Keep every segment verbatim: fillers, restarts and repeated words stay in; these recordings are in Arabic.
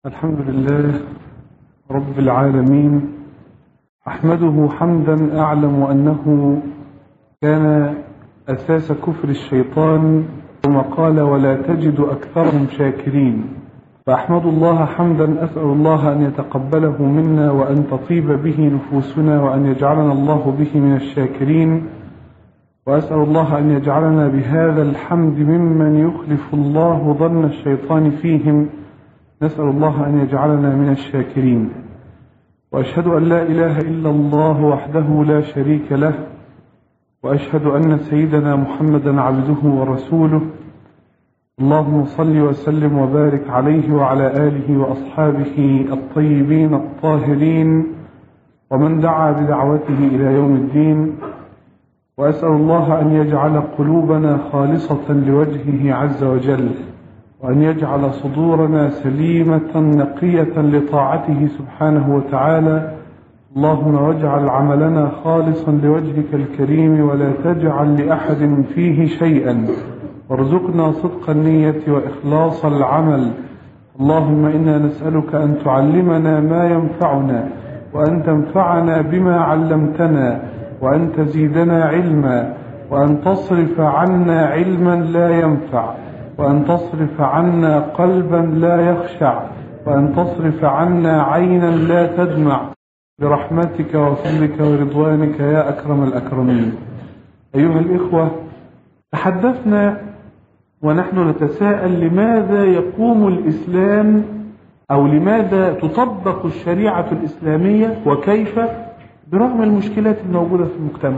الحمد لله رب العالمين، أحمده حمدا أعلم أنه كان أساس كفر الشيطان، ثم قال ولا تجد أكثرهم شاكرين. فأحمد الله حمدا أسأل الله أن يتقبله منا وأن تطيب به نفوسنا وأن يجعلنا الله به من الشاكرين، وأسأل الله أن يجعلنا بهذا الحمد ممن يخلف الله ظن الشيطان فيهم. نسأل الله أن يجعلنا من الشاكرين. وأشهد أن لا إله إلا الله وحده لا شريك له، وأشهد أن سيدنا محمدا عبده ورسوله. اللهم صل وسلم وبارك عليه وعلى آله وأصحابه الطيبين الطاهرين ومن دعا بدعوته إلى يوم الدين. وأسأل الله أن يجعل قلوبنا خالصة لوجهه عز وجل، وأن يجعل صدورنا سليمة نقية لطاعته سبحانه وتعالى. اللهم واجعل عملنا خالصا لوجهك الكريم ولا تجعل لأحد فيه شيئا، وارزقنا صدق النية وإخلاص العمل. اللهم إنا نسألك أن تعلمنا ما ينفعنا، وأن تنفعنا بما علمتنا، وأن تزيدنا علما، وأن تصرف عنا علما لا ينفع، وأن تصرف عنا قلبا لا يخشع، وأن تصرف عنا عينا لا تدمع، برحمتك وفضلك ورضوانك يا أكرم الأكرمين. أيها الإخوة، تحدثنا ونحن نتساءل لماذا يقوم الإسلام أو لماذا تطبق الشريعة الإسلامية وكيف برغم المشكلات الموجودة في المجتمع.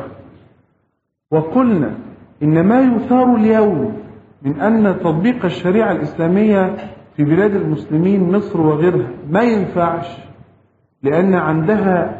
وقلنا إن ما يثار اليوم من أن تطبيق الشريعة الإسلامية في بلاد المسلمين مصر وغيرها ما ينفعش، لأن عندها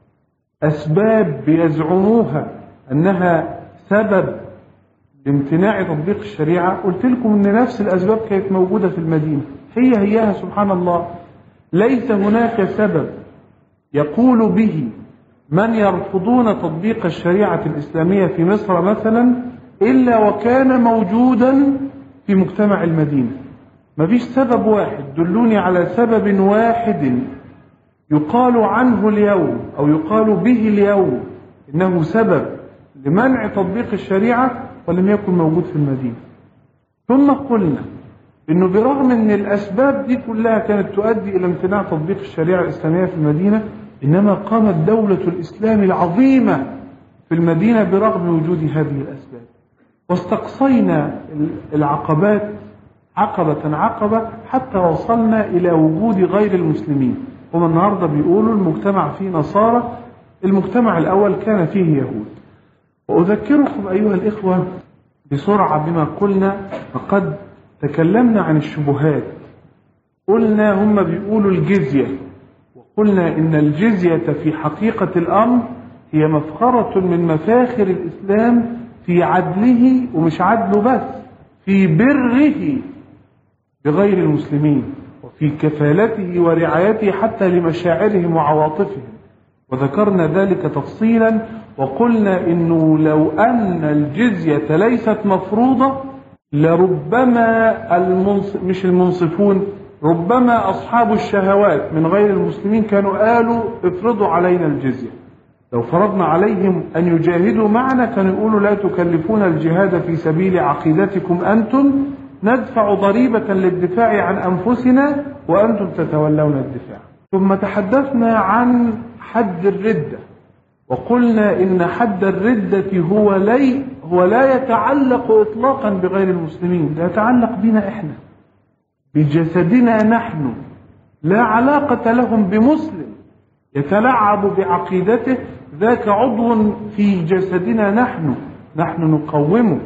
أسباب بيزعموها أنها سبب لامتناع تطبيق الشريعة. قلت لكم أن نفس الأسباب كانت موجودة في المدينة، هي هيها سبحان الله. ليس هناك سبب يقول به من يرفضون تطبيق الشريعة الإسلامية في مصر مثلا إلا وكان موجودا في مجتمع المدينة. ما فيش سبب واحد، دلوني على سبب واحد يقال عنه اليوم أو يقال به اليوم إنه سبب لمنع تطبيق الشريعة ولم يكن موجود في المدينة. ثم قلنا إنه برغم أن الأسباب دي كلها كانت تؤدي إلى امتناع تطبيق الشريعة الإسلامية في المدينة، إنما قامت دولة الإسلام العظيمة في المدينة برغم وجود هذه الأسباب. واستقصينا العقبات عقبة عقبة حتى وصلنا إلى وجود غير المسلمين. هم النهاردة بيقولوا المجتمع فيه نصارى، المجتمع الأول كان فيه يهود. وأذكركم أيها الإخوة بسرعة بما قلنا، فقد تكلمنا عن الشبهات. قلنا هم بيقولوا الجزية، وقلنا إن الجزية في حقيقة الأمر هي مفخرة من مفاخر الإسلام في عدله، ومش عدله بس، في بره بغير المسلمين، وفي كفالته ورعايته حتى لمشاعرهم وعواطفهم. وذكرنا ذلك تفصيلا، وقلنا إنه لو أن الجزية ليست مفروضة لربما المنص... مش المنصفون، ربما أصحاب الشهوات من غير المسلمين كانوا قالوا افرضوا علينا الجزية. لو فرضنا عليهم أن يجاهدوا معنا كانوا يقولوا لا تكلفون الجهاد في سبيل عقيدتكم أنتم، ندفع ضريبة للدفاع عن أنفسنا وأنتم تتولون الدفاع. ثم تحدثنا عن حد الردة، وقلنا إن حد الردة هو, لي هو لا يتعلق إطلاقا بغير المسلمين، لا يتعلق بنا إحنا بجسدنا نحن، لا علاقة لهم بمسلم يتلعب بعقيدته، ذاك عضو في جسدنا نحن، نحن نقومه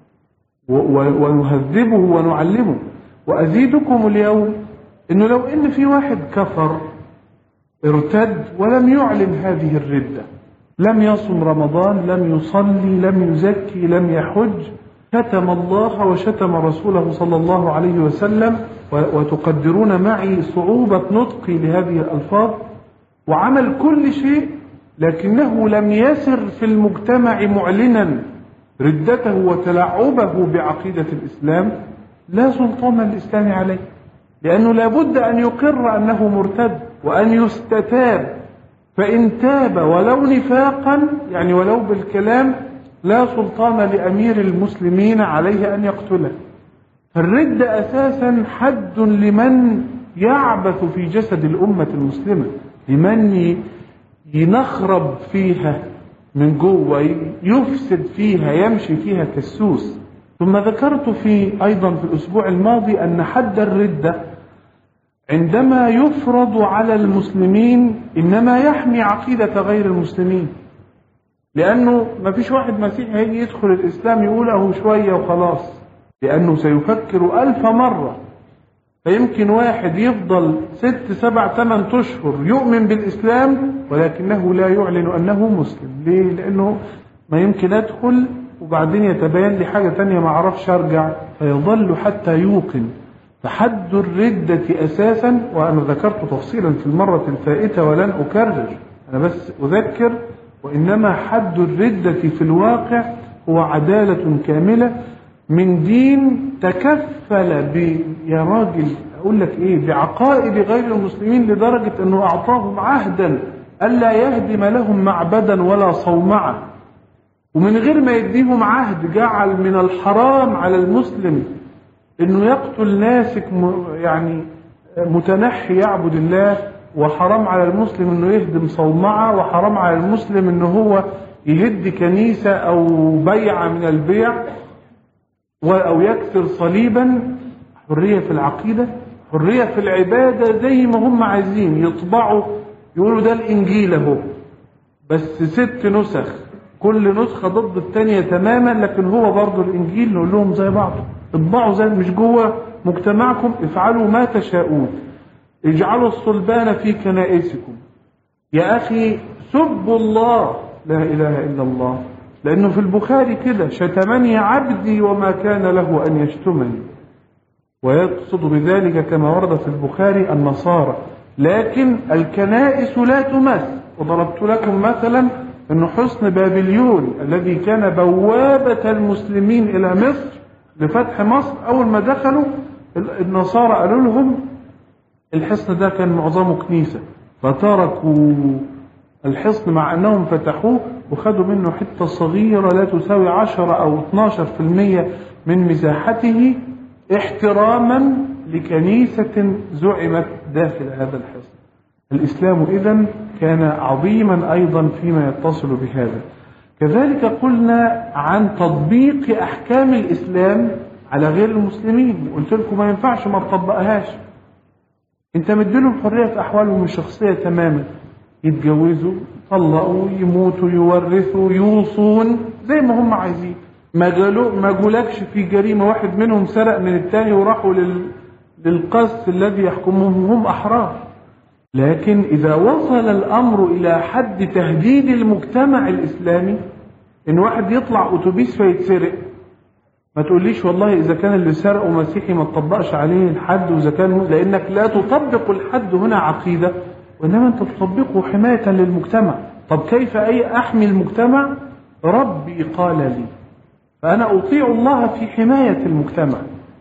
ونهذبه ونعلمه. وأزيدكم اليوم إنه لو إن في واحد كفر ارتد ولم يعلن هذه الردة، لم يصم رمضان، لم يصلي، لم يزكي، لم يحج، شتم الله وشتم رسوله صلى الله عليه وسلم، وتقدرون معي صعوبة نطقي لهذه الألفاظ، وعمل كل شيء، لكنه لم يسر في المجتمع معلنا ردته وتلعبه بعقيدة الإسلام، لا سلطان للإسلام عليه. لأنه لابد أن يقر أنه مرتد وأن يستتاب، فإن تاب ولو نفاقا يعني ولو بالكلام لا سلطان لأمير المسلمين عليه أن يقتله. فالرد أساسا حد لمن يعبث في جسد الأمة المسلمة، لمن ينخرب فيها من جوه، يفسد فيها، يمشي فيها كالسوس. ثم ذكرت في أيضا في الأسبوع الماضي أن حد الردة عندما يفرض على المسلمين إنما يحمي عقيدة غير المسلمين، لأنه ما فيش واحد مسيحي هيجي يدخل الإسلام يقول أهو شوية وخلاص، لأنه سيفكر ألف مرة. فيمكن واحد يفضل ست سبع ثمان أشهر يؤمن بالإسلام ولكنه لا يعلن أنه مسلم. ليه؟ لأنه ما يمكن أدخل وبعدين يتبين لي حاجة تانية ما أعرفش أرجع، فيظل حتى يوقن. فحد الردة أساسا، وأنا ذكرت تفصيلا في المرة الفائتة ولن أكرر، أنا بس أذكر، وإنما حد الردة في الواقع هو عدالة كاملة من دين تكفل ب يا راجل أقول لك إيه بعقائد غير المسلمين، لدرجة أنه أعطاهم عهدا ألا يهدم لهم معبدا ولا صومعة، ومن غير ما يديهم عهد جعل من الحرام على المسلم انه يقتل ناسك يعني متنحي يعبد الله، وحرام على المسلم انه يهدم صومعة، وحرام على المسلم انه هو يهد كنيسة او بيعة من البيع او يكسر صليبا. حرية في العقيدة، حرية في العبادة زي ما هم عايزين. يطبعوا يقولوا ده الانجيل اهو بس ست نسخ، كل نسخة ضد الثانية تماما، لكن هو برضو الانجيل نقول لهم زي بعض، اطبعوا زي مش جوه مجتمعكم، افعلوا ما تشاءون، اجعلوا الصلبان في كنائسكم. يا اخي سبوا الله، لا اله الا الله، لانه في البخاري كده شتمني عبدي وما كان له ان يشتمني، ويقصد بذلك كما ورد في البخاري النصارى. لكن الكنائس لا تمس. وضربت لكم مثلا أن حصن بابليون الذي كان بوابة المسلمين إلى مصر لفتح مصر، أول ما دخلوا النصارى قالوا لهم الحصن ده كان معظمه كنيسة، فتركوا الحصن مع أنهم فتحوه وخدوا منه حتة صغيرة لا تساوي عشرة أو اثناشر في المية من مساحته احتراما لكنيسة زعمت داخل هذا الحصن. الإسلام إذن كان عظيما أيضا فيما يتصل بهذا. كذلك قلنا عن تطبيق أحكام الإسلام على غير المسلمين، قلت لكم ما ينفعش ما تطبقهاش. انت مديلهم حرية في أحوالهم الشخصية تماما، يتجوزوا، يطلقوا، يموتوا، يورثوا، يوصون زي ما هم عايزين. ما قالوا ما قولكش في جريمة واحد منهم سرق من الثاني وراحوا لل... للقص الذي يحكمهم، هم أحرار. لكن إذا وصل الأمر إلى حد تهديد المجتمع الإسلامي، إن واحد يطلع أتوبيس فيتسرق، ما تقوليش والله إذا كان اللي سرقه مسيحي ما تطبقش عليه الحد، وإذا كان لأنك لا تطبق الحد هنا عقيدة، وإنما أنت تطبقه حماية للمجتمع. طب كيف أي أحمي المجتمع؟ ربي قال لي، فأنا أطيع الله في حماية المجتمع.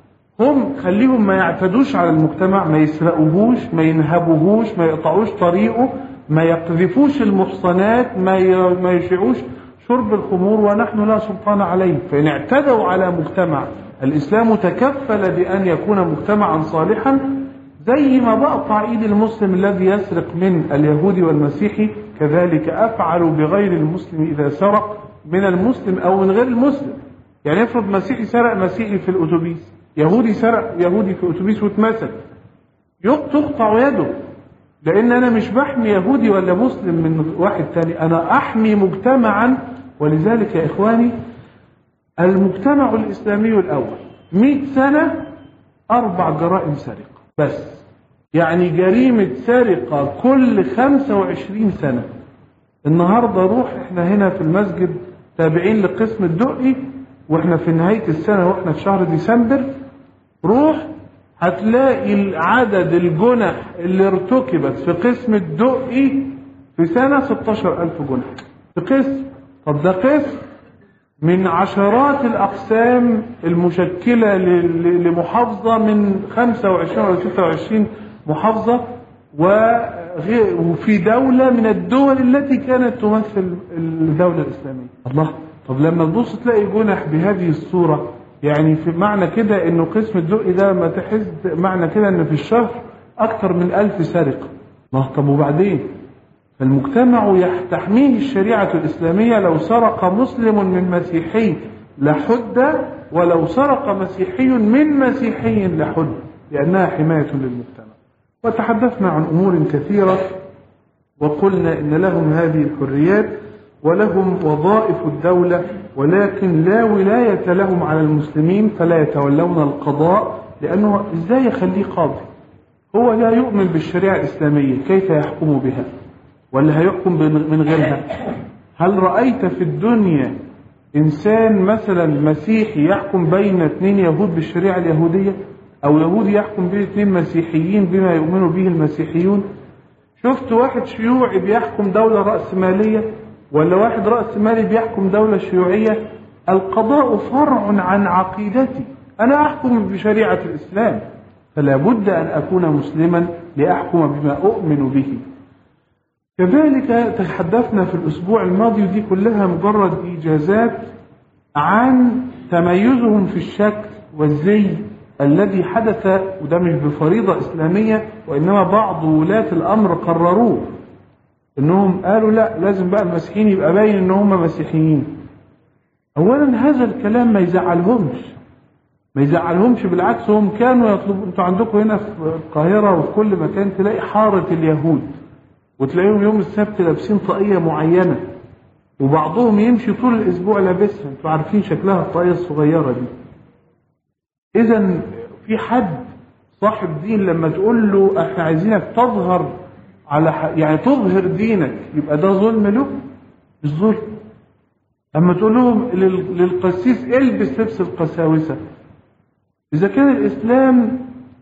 هم خليهم ما يعتدوش على المجتمع، ما يسرقوهوش، ما ينهبوهوش، ما يقطعوش طريقه، ما يقذفوش المحصنات، ما ما يشيعوش شرب الخمور، ونحن لا سلطان عليه. فإن اعتدوا على مجتمع، الإسلام تكفل بأن يكون مجتمعا صالحا، زي ما بقطع ايد المسلم الذي يسرق من اليهودي والمسيحي، كذلك أفعل بغير المسلم إذا سرق من المسلم أو من غير المسلم. يعني افرض مسيحي سرق مسيحي في الأتوبيس، يهودي سرق يهودي في أتوبيس واتمسك، تقطع يده، لأن أنا مش بحمي يهودي ولا مسلم من واحد تاني، أنا أحمي مجتمعا. ولذلك يا إخواني المجتمع الإسلامي الأول مئة سنة أربع جرائم سرقة بس، يعني جريمة سرقة كل خمسة وعشرين سنة. النهاردة روح احنا هنا في المسجد تابعين لقسم الدقي، واحنا في نهاية السنة واحنا في شهر ديسمبر، روح هتلاقي عدد الجنح اللي ارتكبت في قسم الدقي في سنة ستاشر ألف جنح في قسم. طب ده قسم، من عشرات الأقسام المشكلة لمحافظة من خمسة وعشرين أو ستة وعشرين محافظة، وفي دولة من الدول التي كانت تمثل الدولة الإسلامية. الله، طب لما تبص تلاقي جنح بهذه الصورة، يعني في معنى كده انه قسم الدقي ده ما تحس معنى كده ان في الشهر اكثر من ألف سرقة. الله، طب وبعدين؟ فالمجتمع تحميه الشريعة الإسلامية. لو سرق مسلم من مسيحي لحد، ولو سرق مسيحي من مسيحي لحد، لأنها حماية للمجتمع. وتحدثنا عن أمور كثيرة وقلنا إن لهم هذه الحريات ولهم وظائف الدولة، ولكن لا ولاية لهم على المسلمين، فلا يتولون القضاء، لأنه إزاي يخليه قاضي؟ هو لا يؤمن بالشريعة الإسلامية، كيف يحكم بها؟ ولا هيحكم من غيرها؟ هل رأيت في الدنيا إنسان مثلا مسيحي يحكم بين اثنين يهود بالشريعة اليهودية، أو يهودي يحكم بين اثنين مسيحيين بما يؤمن به المسيحيون؟ شفت واحد شيوعي بيحكم دولة رأسمالية، ولا واحد رأسمالي بيحكم دولة شيوعية؟ القضاء فرع عن عقيدتي، أنا أحكم بشريعة الإسلام، فلا بد أن أكون مسلما لأحكم بما أؤمن به. كذلك تحدثنا في الأسبوع الماضي، ودي كلها مجرد إيجازات عن تميزهم في الشكل والزي الذي حدث، وده مش بفريضة إسلامية، وإنما بعض ولاة الأمر قرروه، إنهم قالوا لا، لازم بقى المسيحيين يبقى باين إن هم مسيحيين. أولا هذا الكلام ما يزعلهمش، ما يزعلهمش بالعكس، هم كانوا يطلبوا. انتوا عندكم هنا في القاهرة وفي كل مكان تلاقي حارة اليهود، وتلاقيهم يوم السبت لابسين طاقية معينة، وبعضهم يمشي طول الأسبوع لابسها. انتوا عارفين شكلها الطاقية الصغيرة دي. إذا في حد صاحب دين لما تقول له احنا عايزينك تظهر على ح... يعني تظهر دينك، يبقى ده ظلم له؟ مش ظلم. اما تقول لهم لل... للقسيس البس لبس القساوسة، إذا كان الإسلام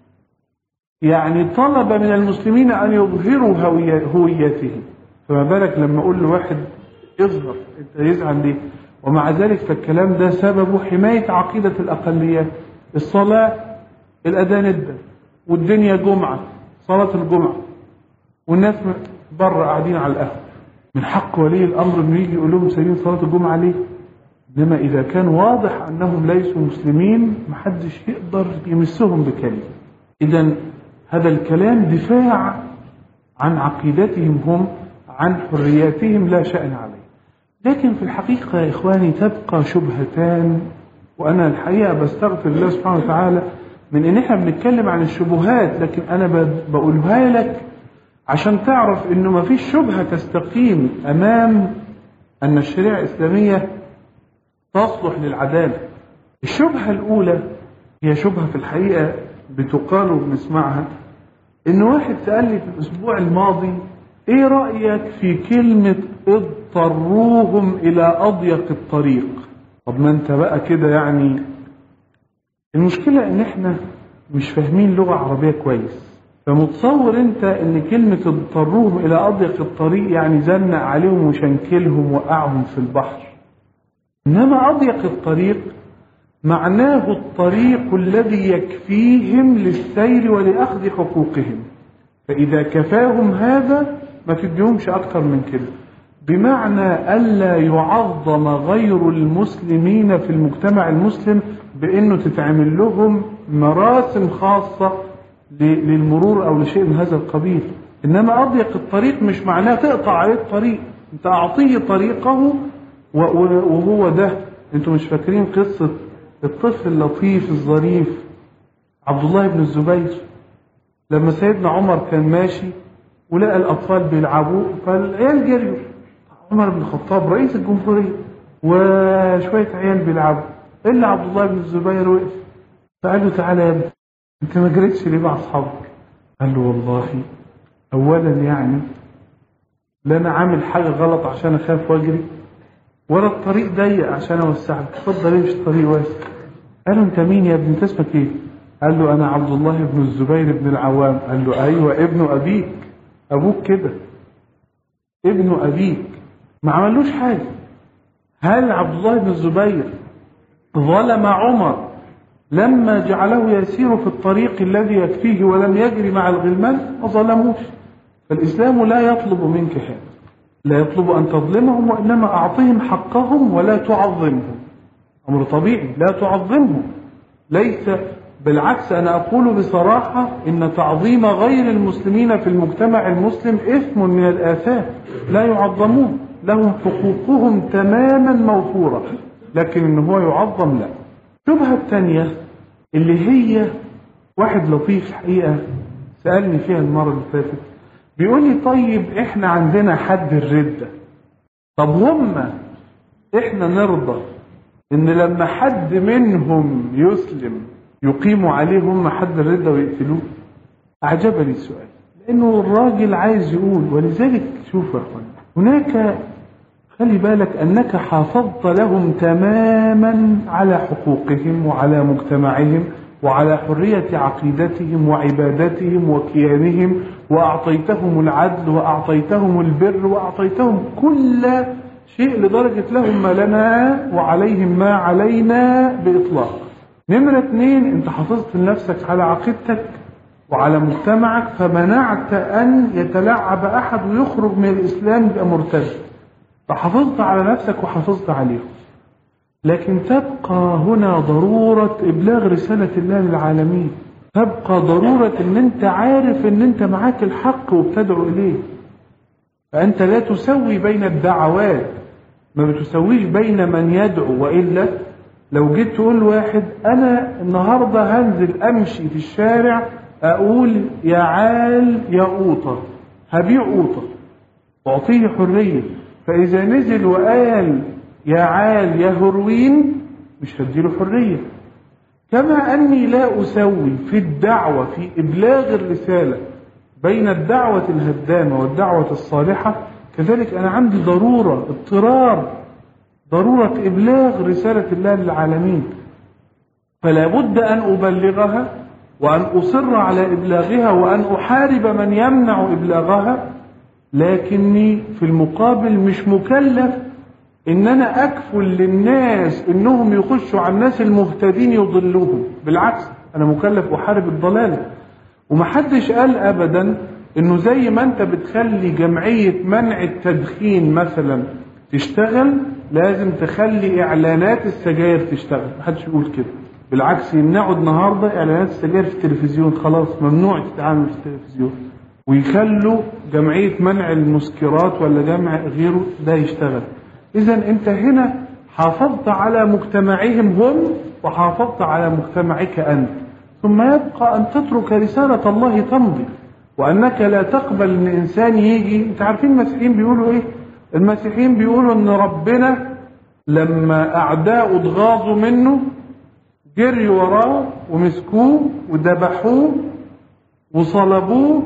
يعني طلب من المسلمين أن يظهروا هويتهم، فما بالك لما أقول لواحد اظهر، أنت يزعل ليه؟ ومع ذلك فالكلام ده سببه حماية عقيدة الأقليات. الصلاة الأذان ادى، والدنيا جمعة، صلاة الجمعة، والناس بره قاعدين على القهوة، من حق ولي الأمر إنه يجي يقول لهم سايبين صلاة الجمعة ليه؟ إنما إذا كان واضح أنهم ليسوا مسلمين محدش يقدر يمسهم بكلمة. إذن هذا الكلام دفاع عن عقيدتهم هم، عن حرياتهم، لا شأن عليه. لكن في الحقيقة يا إخواني تبقى شبهتان، وأنا الحقيقة بستغفر الله سبحانه وتعالى من إن إحنا بنتكلم عن الشبهات، لكن أنا بقولها لك عشان تعرف إنه ما فيش شبهة تستقيم أمام أن الشريعة الإسلامية تصلح للعدالة. الشبهة الأولى هي شبهة في الحقيقة بتقال وبنسمعها، إن واحد سأل لي في الأسبوع الماضي إيه رأيك في كلمة اضطروهم إلى أضيق الطريق؟ طب ما أنت بقى كده، يعني المشكلة إن إحنا مش فاهمين لغة عربية كويس، فمتصور أنت إن كلمة اضطروهم إلى أضيق الطريق يعني زنق عليهم وشنكلهم وقعهم في البحر. إنما أضيق الطريق معناه الطريق الذي يكفيهم للسير ولأخذ حقوقهم، فإذا كفاهم هذا ما تديهمش أكتر من كده، بمعنى ألا يعظم غير المسلمين في المجتمع المسلم بأنه تتعمل لهم مراسم خاصة للمرور أو لشيء من هذا القبيل. إنما أضيق الطريق مش معناه تقطع عليه الطريق، أنت أعطيه طريقه وهو ده. أنتوا مش فاكرين قصة الطفل اللطيف الظريف عبد الله بن الزبير لما سيدنا عمر كان ماشي ولقى الأطفال بيلعبوا، فالعيال جريوا، عمر بن الخطاب رئيس الجمهورية وشوية عيال بيلعبوا، إلا عبد الله بن الزبير وقف، فقال له تعالى يا ابني أنت ما جريتش ليه مع أصحابك؟ قال له والله أولا يعني لا أنا عامل حاجة غلط عشان أخاف وأجري، ولا الطريق ضيق عشان أوسعك، اتفضل امشي الطريق واسع. قال له أنت مين يا ابني؟ أنت اسمك إيه؟ قال له أنا عبد الله بن الزبير بن العوام. قال له أيوة ابن أبيك، أبوك كده ابن أبيك، ما عملوش حاجة. هل عبد الله بن الزبير ظلم عمر لما جعله يسير في الطريق الذي يكفيه ولم يجري مع الغلمان؟ ما ظلموش. فالإسلام لا يطلب منك هذا، لا يطلب أن تظلمهم، وإنما أعطهم حقهم ولا تعظمهم. أمر طبيعي، لا تعظمهم. ليس بالعكس، أنا أقول بصراحة إن تعظيم غير المسلمين في المجتمع المسلم إثم من الآثام. لا يعظمون، لهم حقوقهم تماما موفورة، لكن إن هو يعظم لا. الشبهة الثانية اللي هي واحد لطيف حقيقة سألني فيها المرة اللي فاتت، بيقول لي طيب إحنا عندنا حد الردة، طب هم إحنا نرضى إن لما حد منهم يسلم يقيموا عليه هم حد الردة ويقتلوه؟ أعجبني السؤال، لأنه الراجل عايز يقول، ولذلك شوف يا أخوان، هناك خلي بالك أنك حافظت لهم تماما على حقوقهم وعلى مجتمعهم وعلى حرية عقيدتهم وعبادتهم وكيانهم، وأعطيتهم العدل وأعطيتهم البر وأعطيتهم كل شيء، لدرجة لهم ما لنا وعليهم ما علينا بإطلاق. نمرة اثنين، انت حافظت لنفسك على عقيدتك وعلى مجتمعك، فمنعت أن يتلاعب أحد ويخرج من الإسلام يبقى مرتد، فحافظت على نفسك وحافظت عليهم. لكن تبقى هنا ضرورة إبلاغ رسالة الله للعالمين، تبقى ضرورة ان انت عارف ان انت معاك الحق وبتدعو إليه. فأنت لا تسوي بين الدعوات، ما بتسويش بين من يدعو، وإلا لو جيت تقول واحد أنا النهاردة هنزل أمشي في الشارع أقول يا عال يا قوطة، هبيع قوطة، أعطيه حرية، فإذا نزل وقال يا عال يا هروين مش هديله حرية. كما أني لا أسوي في الدعوة في إبلاغ الرسالة بين الدعوة الهدامة والدعوة الصالحة، كذلك أنا عندي ضرورة اضطرار ضرورة إبلاغ رسالة الله للعالمين، فلا بد أن أبلغها وأن أصر على إبلاغها وأن أحارب من يمنع إبلاغها. لكني في المقابل مش مكلف إن أنا أكفل للناس إنهم يخشوا على الناس المهتدين يضلوهم، بالعكس أنا مكلف أحارب الضلال. ومحدش قال أبدا إنه زي ما أنت بتخلي جمعية منع التدخين مثلا تشتغل لازم تخلي إعلانات السجاير تشتغل، محدش يقول كده. بالعكس يمنعوا النهاردة إعلانات السجاير في التلفزيون، خلاص ممنوع تتعامل في التلفزيون، ويخلوا جمعية منع المسكرات ولا جمع غيره ده يشتغل. إذا أنت هنا حافظت على مجتمعهم هم وحافظت على مجتمعك أنت، ثم يبقى أن تترك رسالة الله تمضي، وأنك لا تقبل أن إنسان يجي. أنت عارفين المسيحيين بيقولوا إيه؟ المسيحيين بيقولوا أن ربنا لما أعداءه اتغاظوا منه جري وراه ومسكوه وذبحوه وصلبوه،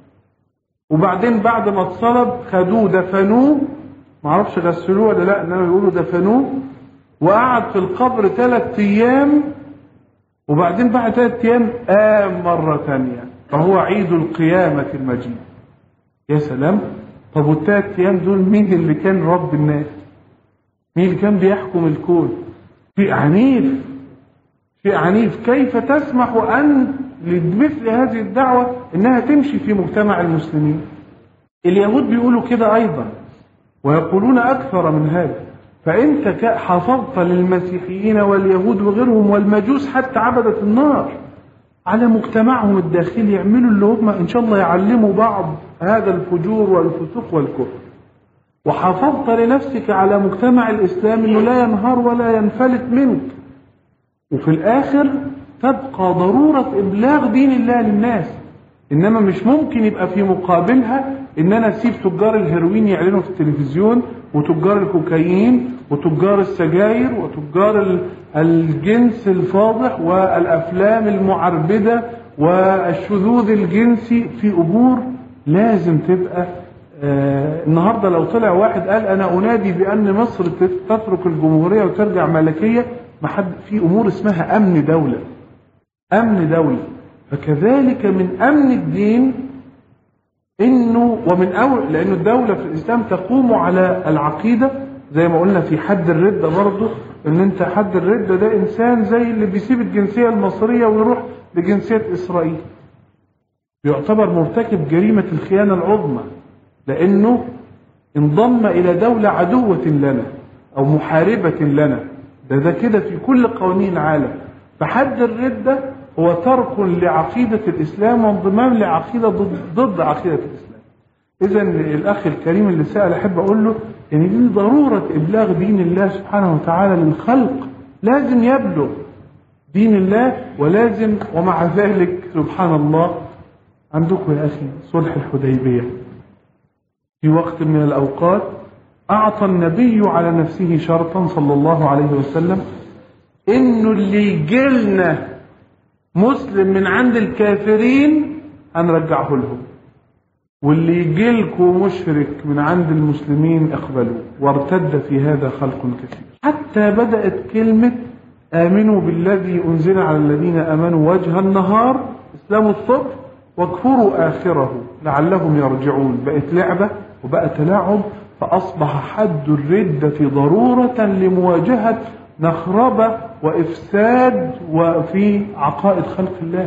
وبعدين بعد ما اتصلب خدوه دفنوه، معرفش غسلوه ولا لا، انما بيقولوا دفنوه، وقعد في القبر ثلاث ايام، وبعدين بعد ثلاث ايام قام مرة ثانية، فهو عيد القيامة المجيد. يا سلام. طب والثلاث ايام دول مين اللي كان رب الناس؟ مين اللي كان بيحكم الكون؟ شيء عنيف، شيء عنيف. كيف تسمح أن لمثل هذه الدعوة انها تمشي في مجتمع المسلمين؟ اليهود بيقولوا كده ايضا ويقولون اكثر من هذا. فانت حافظت للمسيحيين واليهود وغيرهم والمجوس حتى عبدة النار على مجتمعهم الداخلي يعملوا اللي هم ان شاء الله يعلموا بعض هذا الفجور والفسوق والكفر، وحافظت لنفسك على مجتمع الاسلام انه لا ينهار ولا ينفلت منك. وفي الاخر تبقى ضرورة إبلاغ دين الله للناس، إنما مش ممكن يبقى في مقابلها إن أنا أسيب تجار الهيروين يعلنوا في التلفزيون، وتجار الكوكايين وتجار السجاير وتجار الجنس الفاضح والأفلام المعربدة والشذوذ الجنسي في أمور لازم تبقى. آه النهاردة لو طلع واحد قال أنا أنادي بأن مصر تترك الجمهورية وترجع ملكية، ما حد في أمور اسمها أمن دولة، أمن دولة. فكذلك من أمن الدين إنه ومن أول، لأن الدولة في الإسلام تقوم على العقيدة زي ما قلنا في حد الردة برضه، ان انت حد الردة ده انسان زي اللي بيسيب الجنسية المصرية ويروح لجنسية اسرائيل، يعتبر مرتكب جريمة الخيانة العظمى، لانه انضم الى دولة عدوة لنا او محاربة لنا. ده ده كده في كل قوانين العالم. فحد الردة هو ترك لعقيدة الاسلام وانضمام لعقيدة ضد, ضد عقيدة الاسلام. اذا الاخ الكريم اللي سأل احب اقول له ان دي ضرورة ابلاغ دين الله سبحانه وتعالى للخلق، لازم يبلغ دين الله، ولازم ومع ذلك سبحان الله عندكم يا اخي صلح الحديبية في وقت من الاوقات اعطى النبي على نفسه شرطا صلى الله عليه وسلم انه اللي يجيلنا مسلم من عند الكافرين هنرجعه لهم، واللي يجيلكم مشرك من عند المسلمين اقبلوا. وارتد في هذا خلق كثير، حتى بدأت كلمة آمنوا بالذي أنزل على الذين آمنوا وجه النهار اسلموا الصبح واكفروا آخره لعلهم يرجعون. بقت لعبة وبقى تلاعب، فأصبح حد الردة ضرورة لمواجهة نخربة وإفساد وفي عقائد خلق الله.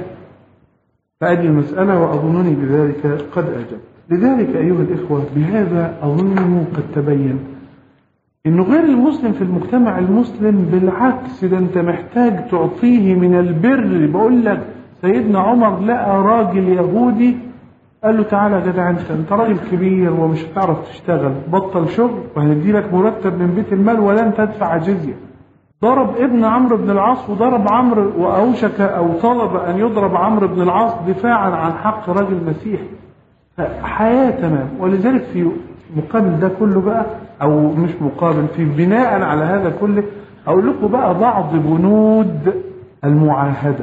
فهذه المسألة وأظنني بذلك قد أجب. لذلك أيها الإخوة بهذا أظنه قد تبين إنه غير المسلم في المجتمع المسلم بالعكس، ده أنت محتاج تعطيه من البر. بقول لك سيدنا عمر لقى راجل يهودي قال له تعالى يا جدع انت انت راجل كبير ومش هتعرف تشتغل، بطل شغل وهندي لك مرتب من بيت المال ولن تدفع جزية. ضرب ابن عمرو بن العاص وضرب عمرو واوشك او طلب ان يضرب عمرو بن العاص دفاعا عن حق رجل مسيحي. حياة تمام. ولذلك في مقابل ده كله بقى، او مش مقابل، في بناء على هذا كله اقول لكم بقى بعض بنود المعاهدة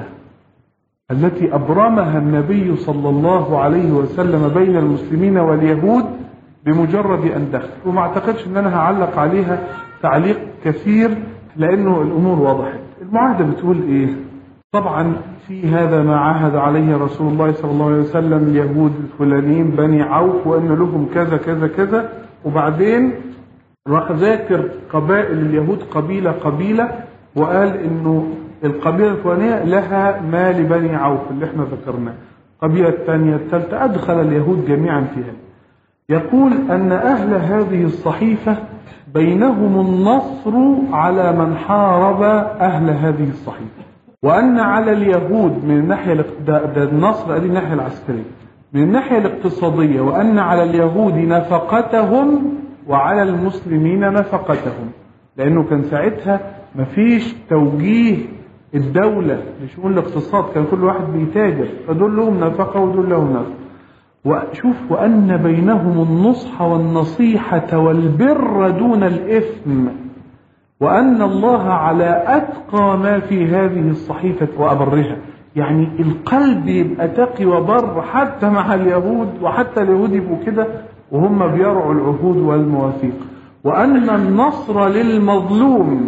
التي أبرمها النبي صلى الله عليه وسلم بين المسلمين واليهود بمجرد أن دخل. وما اعتقدش أن أنا هعلق عليها تعليق كثير لأنه الأمور وضحت. المعاهدة بتقول إيه؟ طبعا في هذا ما عاهد عليه رسول الله صلى الله عليه وسلم اليهود الفلانيين بني عوف وأن لهم كذا كذا كذا، وبعدين راح ذاكر قبائل اليهود قبيلة قبيلة وقال إنه القبيلة الفلانية لها ما لبني عوف اللي احنا ذكرناه، القبيلة الثانية الثالثة، أدخل اليهود جميعا فيها. يقول أن أهل هذه الصحيفة بينهم النصر على من حارب أهل هذه الصحيفة، وأن على اليهود من الناحية ده النصر هذه الناحية العسكرية، من الناحية الاقتصادية وأن على اليهود نفقتهم وعلى المسلمين نفقتهم، لأنه كان ساعتها مفيش توجيه الدولة لشؤون الاقتصاد، كان كل واحد بيتاجر، فدول لهم نفقة ودول لهم نفقة. وشوف وأن بينهم النصح والنصيحة والبر دون الإثم، وأن الله على أتقى ما في هذه الصحيفة وأبرها. يعني القلب يبقى تقي وبر حتى مع اليهود، وحتى اليهود يبقوا كده وهم بيرعوا العهود والمواثيق. وأن النصر للمظلوم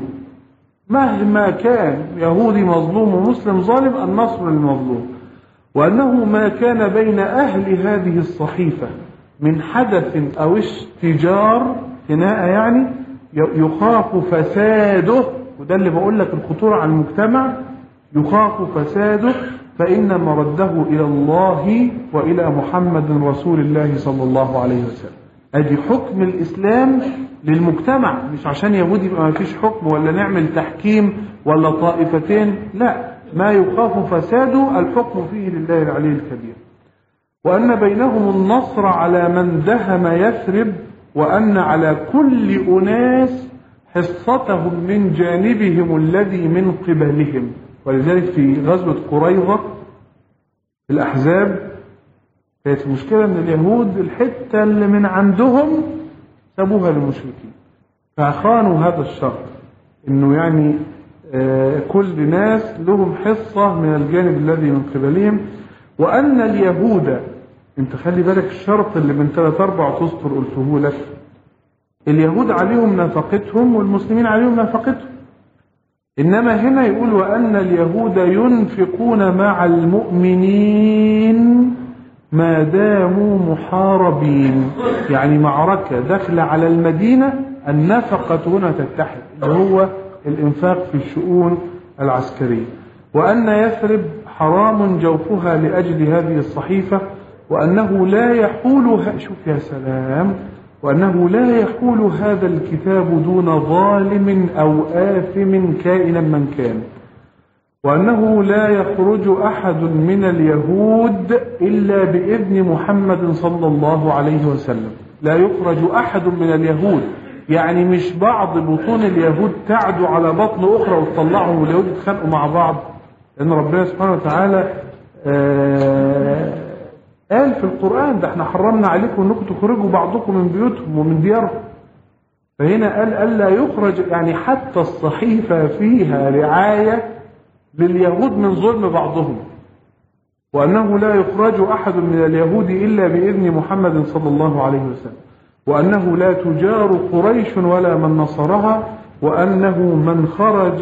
مهما كان يهودي مظلوم ومسلم ظالم، النصر للمظلوم. وأنه ما كان بين أهل هذه الصحيفة من حدث أو اشتجار خناقة يعني يخاف فساده، وده اللي بقول لك الخطورة على المجتمع، يخاف فساده فإن مرده إلى الله وإلى محمد رسول الله صلى الله عليه وسلم. أدي حكم الإسلام للمجتمع، مش عشان يهودي يبقى ما فيش حكم ولا نعمل تحكيم ولا طائفتين، لا، ما يخاف فساده الحكم فيه لله العلي الكبير. وأن بينهم النصر على من دهم يثرب، وأن على كل أناس حصتهم من جانبهم الذي من قبلهم. ولذلك في غزوة قريظة في الأحزاب كانت المشكلة أن اليهود الحتة اللي من عندهم سابوها للمشركين، فخانوا هذا الشرط إنه يعني آه كل ناس لهم حصة من الجانب الذي من قبلهم. وأن اليهود، انت خلي بالك الشرط اللي من ثلاث أربع تسطر قلته لك، اليهود عليهم نفقتهم والمسلمين عليهم نفقتهم. إنما هنا يقول وأن اليهود ينفقون مع المؤمنين ما داموا محاربين، يعني معركة داخلة على المدينة النفقة هنا تتحد، اللي هو الإنفاق في الشؤون العسكرية. وأن يثرب حرام جوفها لأجل هذه الصحيفة، وأنه لا يحول، شوف يا سلام، وأنه لا يحول هذا الكتاب دون ظالم أو آثم كائنا من كان، وأنه لا يخرج أحد من اليهود إلا بإذن محمد صلى الله عليه وسلم. لا يخرج أحد من اليهود، يعني مش بعض بطون اليهود تعدوا على بطن أخرى وتطلعهم واليهود يتخانقوا مع بعض، لأن ربنا سبحانه وتعالى آه قال في القرآن ده احنا حرمنا عليكم أنكم تخرجوا بعضكم من بيوتهم ومن ديارهم. فهنا قال ألا يخرج، يعني حتى الصحيفة فيها رعاية لليهود من ظلم بعضهم. وأنه لا يخرج أحد من اليهود إلا بإذن محمد صلى الله عليه وسلم، وأنه لا تجار قريش ولا من نصرها، وأنه من خرج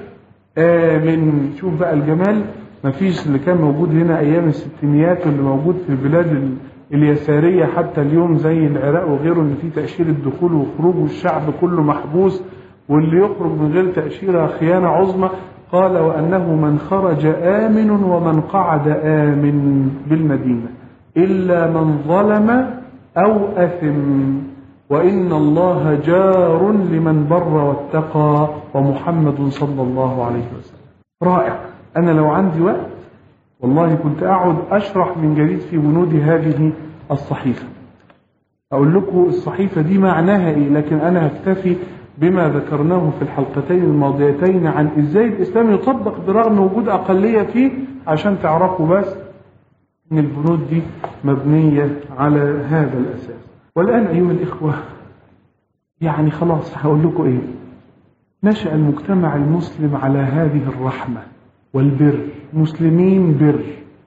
آمن. شوف بقى الجمال، مفيش اللي كان موجود هنا أيام الستينيات واللي موجود في البلاد اليسارية حتى اليوم زي العراق وغيره، إن في تأشيرة دخول وخروج والشعب كله محبوس، واللي يخرج من غير تأشيرة خيانة عظمى. قال وأنه من خرج آمن ومن قعد آمن بالمدينة إلا من ظلم أو أثم، وإن الله جار لمن بر واتقى، ومحمد صلى الله عليه وسلم. رائع. أنا لو عندي وقت والله كنت أقعد أشرح من جديد في بنود هذه الصحيفة، أقول لكم الصحيفة دي معناها إيه، لكن أنا هكتفي بما ذكرناه في الحلقتين الماضيتين عن إزاي الإسلام يطبق برغم وجود أقلية فيه، عشان تعرفوا بس إن البنود دي مبنية على هذا الأساس. والآن أيها الإخوة، يعني خلاص هقول لكم إيه، نشأ المجتمع المسلم على هذه الرحمة والبر، مسلمين بر،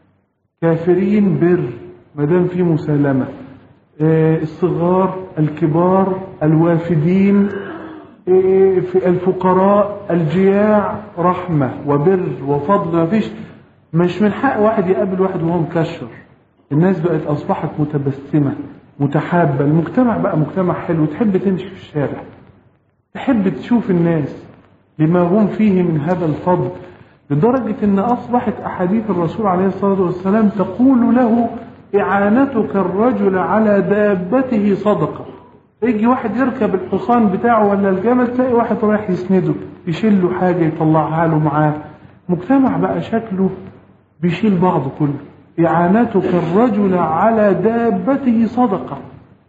كافرين بر، مدام في مسالمة، الصغار الكبار الوافدين في الفقراء الجياع، رحمة وبر وفضل. ما فيش، مش من حق واحد يقابل واحد وهو مكشر. الناس بقت أصبحت متبسمة متحابة، المجتمع بقى مجتمع حلو، تحب تمشي في الشارع، تحب تشوف الناس لما هم فيه من هذا الفضل، لدرجة أن أصبحت أحاديث الرسول عليه الصلاة والسلام تقول له إعانتك الرجل على دابته صدقة. يجي واحد يركب الحصان بتاعه ولا الجمل، تلاقي واحد رايح يسنده، يشيل له حاجة يطلعها له معاه. مجتمع بقى شكله بيشيل بعضه كله. إعانتك الرجل على دابته صدقة،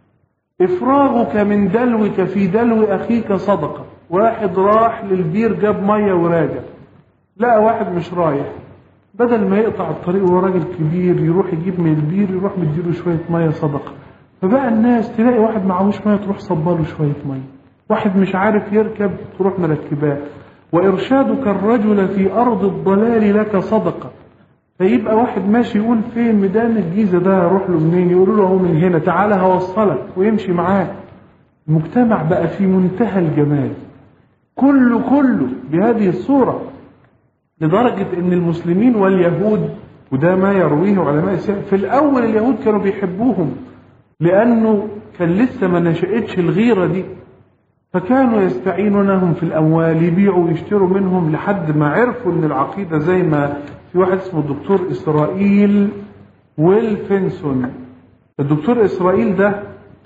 إفراغك من دلوك في دلو أخيك صدقة. واحد راح للبير جاب مية وراجع، لا واحد مش رايح، بدل ما يقطع الطريق وهو راجل كبير يروح يجيب من البير، يروح مديله شوية مية صدقة. فبقى الناس تلاقي واحد معهوش مية تروح صباله شوية مية، واحد مش عارف يركب تروح مركباه. وإرشادك الرجل في أرض الضلال لك صدقة. فيبقى واحد ماشي يقول فين ميدان الجيزة ده اروح له منين، يقولوا له هو من هنا، تعالى هوصلك، ويمشي معاه. المجتمع بقى في منتهى الجمال، كله كله بهذه الصورة، لدرجة ان المسلمين واليهود، وده ما يرويه علماء السياسة، في الاول اليهود كانوا بيحبوهم لانه كان لسه ما نشأتش الغيرة دي، فكانوا يستعينونهم في الاموال، يبيعوا ويشتروا منهم، لحد ما عرفوا ان العقيدة زي ما في واحد اسمه الدكتور إسرائيل ويلفنسون. الدكتور إسرائيل ده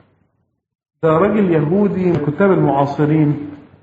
ده راجل يهودي من كتاب المعاصرين،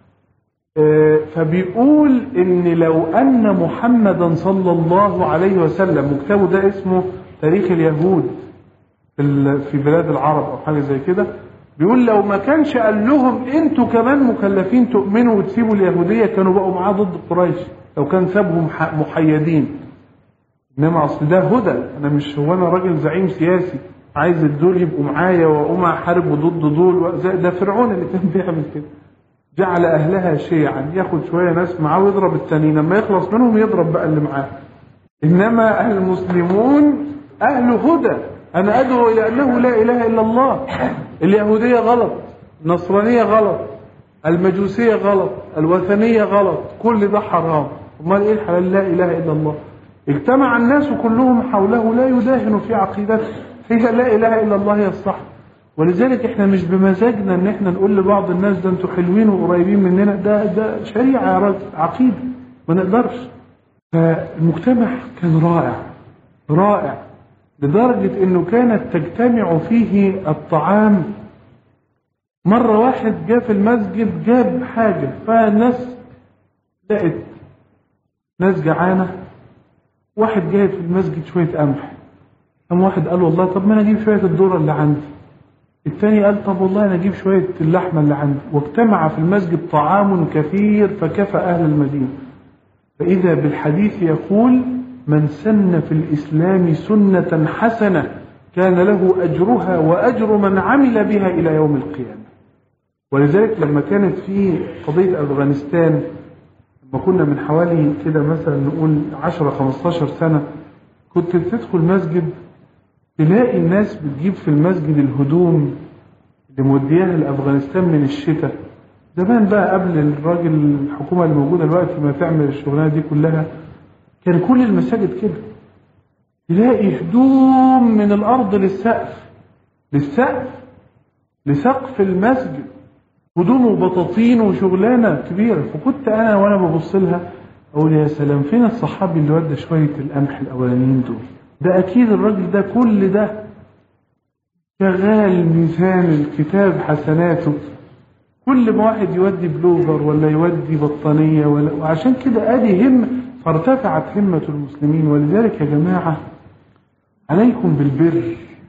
فبيقول ان لو ان محمدا صلى الله عليه وسلم، وكتابه ده اسمه تاريخ اليهود في بلاد العرب او حاجه زي كده، بيقول لو ما كانش قال لهم انتوا كمان مكلفين تؤمنوا وتسيبوا اليهوديه، كانوا بقوا معاه ضد قريش لو كان سابهم محيدين. انما اصل ده هدى، انا مش هو انا راجل زعيم سياسي عايز الدول يبقوا معايا واقوم احارب ضد دول. ده فرعون اللي كان بيعمل كده، جعل اهلها شيعا، ياخد شويه ناس معاه ويضرب التانيين، لما يخلص منهم يضرب بقى اللي معاه. انما المسلمون اهل هدى، انا ادعو الى انه لا اله الا الله. اليهوديه غلط، النصرانيه غلط، المجوسيه غلط، الوثنيه غلط، كل ده حرام. امال ايه الحلال؟ لا اله الا الله. اجتمع الناس كلهم حوله لا يداهن في عقيدته، هي لا إله إلا الله هي الصح. ولذلك احنا مش بمزاجنا ان احنا نقول لبعض الناس ده انتوا حلوين وقريبين مننا، ده ده شريعة يا راجل، عقيدة، ما نقدرش. فالمجتمع كان رائع رائع لدرجة انه كانت تجتمع فيه الطعام. مرة واحد جاء في المسجد جاب حاجة، فالناس لقت ناس جعانة، واحد جايب في المسجد شوية قمح، قام واحد قال والله طب ما انا اجيب شوية الذرة اللي عندي، الثاني قال طب والله انا اجيب شوية اللحمة اللي عندي، واجتمع في المسجد طعام كثير فكفى اهل المدينة. فاذا بالحديث يقول من سن في الاسلام سنة حسنة كان له اجرها واجر من عمل بها الى يوم القيامة. ولذلك لما كانت في قضية افغانستان، لما كنا من حوالي كده مثلا نقول عشرة خمستاشر سنة، كنت تدخل مسجد تلاقي الناس بتجيب في المسجد الهدوم اللي مودياها لأفغانستان من الشتاء. زمان بقى قبل الراجل الحكومة اللي موجودة دلوقتي ما تعمل الشغلانة دي كلها، كان كل المساجد كده، تلاقي هدوم من الأرض للسقف للسقف لسقف المسجد، هدوم وبطاطين وشغلانة كبيرة. فكنت أنا وأنا ببص لها أقول يا سلام، فين الصحابي اللي ودى شوية القمح الأولانيين دول؟ ده أكيد الراجل ده كل ده شغال ميزان الكتاب حسناته، كل ما واحد يودي بلوفر ولا يودي بطانية ولا، وعشان كده أدي هم فارتفعت همة المسلمين. ولذلك يا جماعة عليكم بالبر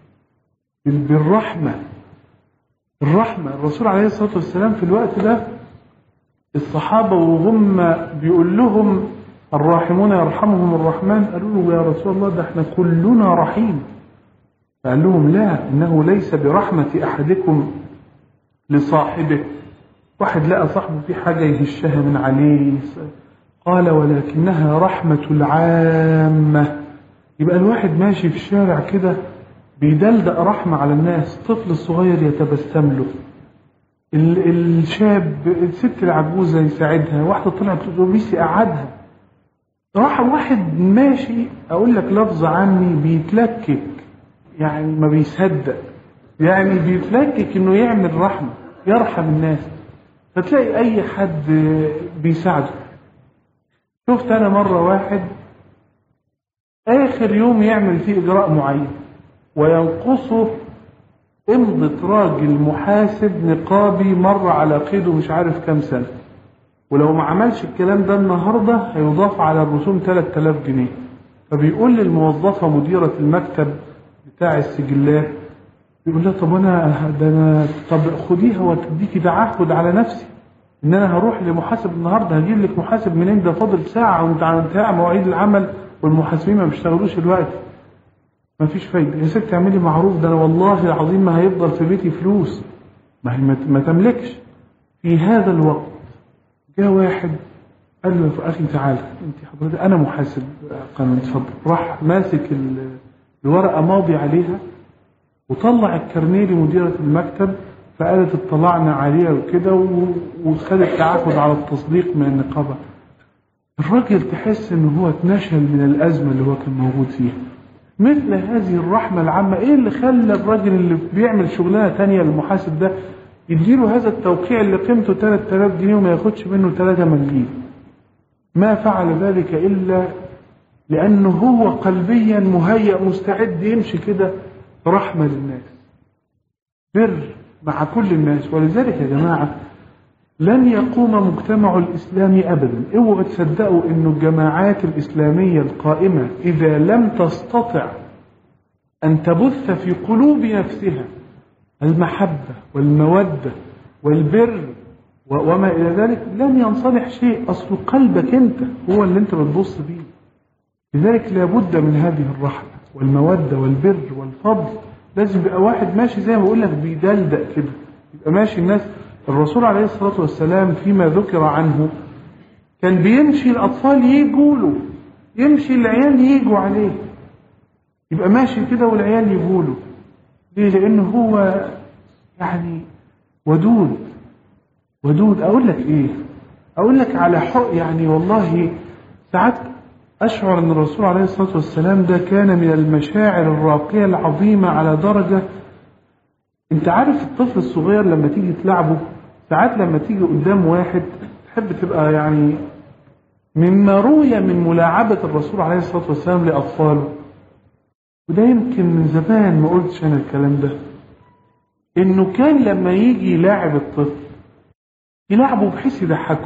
بالرحمة الرحمة. الرسول عليه الصلاة والسلام في الوقت ده الصحابة وهم بيقول لهم الراحمون يرحمهم الرحمن، قالوا له يا رسول الله ده احنا كلنا رحيم. فقال لهم لا، إنه ليس برحمة أحدكم لصاحبه، واحد لقى صاحبه في حاجة يهشها من عليه، قال ولكنها رحمة العامة. يبقى الواحد ماشي في الشارع كده بيدلدق رحمة على الناس، الطفل الصغير يتبسم له، الشاب، الست العجوزة يساعدها، واحدة طلعت أتوبيس يقعدها، راح واحد ماشي أقول لك لفظ عني بيتلكك، يعني ما بيصدق، يعني بيتلكك إنه يعمل رحمة يرحم الناس، فتلاقي أي حد بيساعده. شفت أنا مرة واحد آخر يوم يعمل فيه إجراء معين وينقصه امضة راجل محاسب نقابي مر على قيده مش عارف كم سنة، ولو ما عملش الكلام ده النهاردة هيضاف على الرسوم ثلاثة آلاف جنيه. فبيقول للموظفة مديرة المكتب بتاع السجلات، بيقول لها طب أنا ده أنا طب خديها وتديكي تعهد على نفسي إن أنا هروح لمحاسب النهاردة، هجيب لك محاسب منين، ده فاضل ساعة وأنت على انتهاء مواعيد العمل والمحاسبين ما بيشتغلوش الوقت. ما فيش فايدة يا ست، اعملي معروف، ده أنا والله العظيم ما هيفضل في بيتي فلوس، ما هي ما تملكش. في هذا الوقت جاء واحد قال له يا أخي تعالى أنت حضرتك أنا محاسب قانون، اتفضل. راح ماسك الورقة ماضي عليها وطلع الكارنيه لمديرة المكتب، فقالت اطلعنا عليها وكده وخدت تعهد على التصديق من النقابة. الراجل تحس إنه هو اتنشل من الأزمة اللي هو كان موجود فيها. مثل هذه الرحمة العامة ايه اللي خلى الراجل اللي بيعمل شغلانة تانية للمحاسب ده يديله هذا التوقيع اللي قيمته ثلاثة آلاف جنيه وما ياخدش منه ثلاثة مليم؟ ما فعل ذلك إلا لأنه هو قلبيا مهيأ مستعد يمشي كده رحمة للناس، بر مع كل الناس. ولذلك يا جماعة لن يقوم مجتمع الإسلام أبدا. اوعوا تصدقوا إنه الجماعات الإسلامية القائمة إذا لم تستطع أن تبث في قلوب نفسها المحبة والمودة والبر وما إلى ذلك لن ينصلح شيء. أصل قلبك أنت هو اللي أنت بتبص بيه. لذلك لابد من هذه الرحمة والمودة والبر والفضل. لازم يبقى واحد ماشي زي ما بقول لك بيدلدق كده، يبقى ماشي الناس. الرسول عليه الصلاة والسلام فيما ذكر عنه كان بيمشي الأطفال يجوا له، يمشي العيال يجوا عليه، يبقى ماشي كده والعيال يجوا له. ليه؟ لأنه هو يعني ودود ودود. أقول لك إيه؟ أقول لك على حق يعني والله ساعات أشعر أن الرسول عليه الصلاة والسلام ده كان من المشاعر الراقية العظيمة على درجة، أنت عارف الطفل الصغير لما تيجي تلعبه ساعات لما تيجي قدام واحد تحب تبقى يعني، مما روي من ملاعبة الرسول عليه الصلاة والسلام لأطفاله، وده يمكن من زمان ما قلتش أنا الكلام ده، إنه كان لما يجي يلاعب الطفل يلعبه بحيث يضحكه.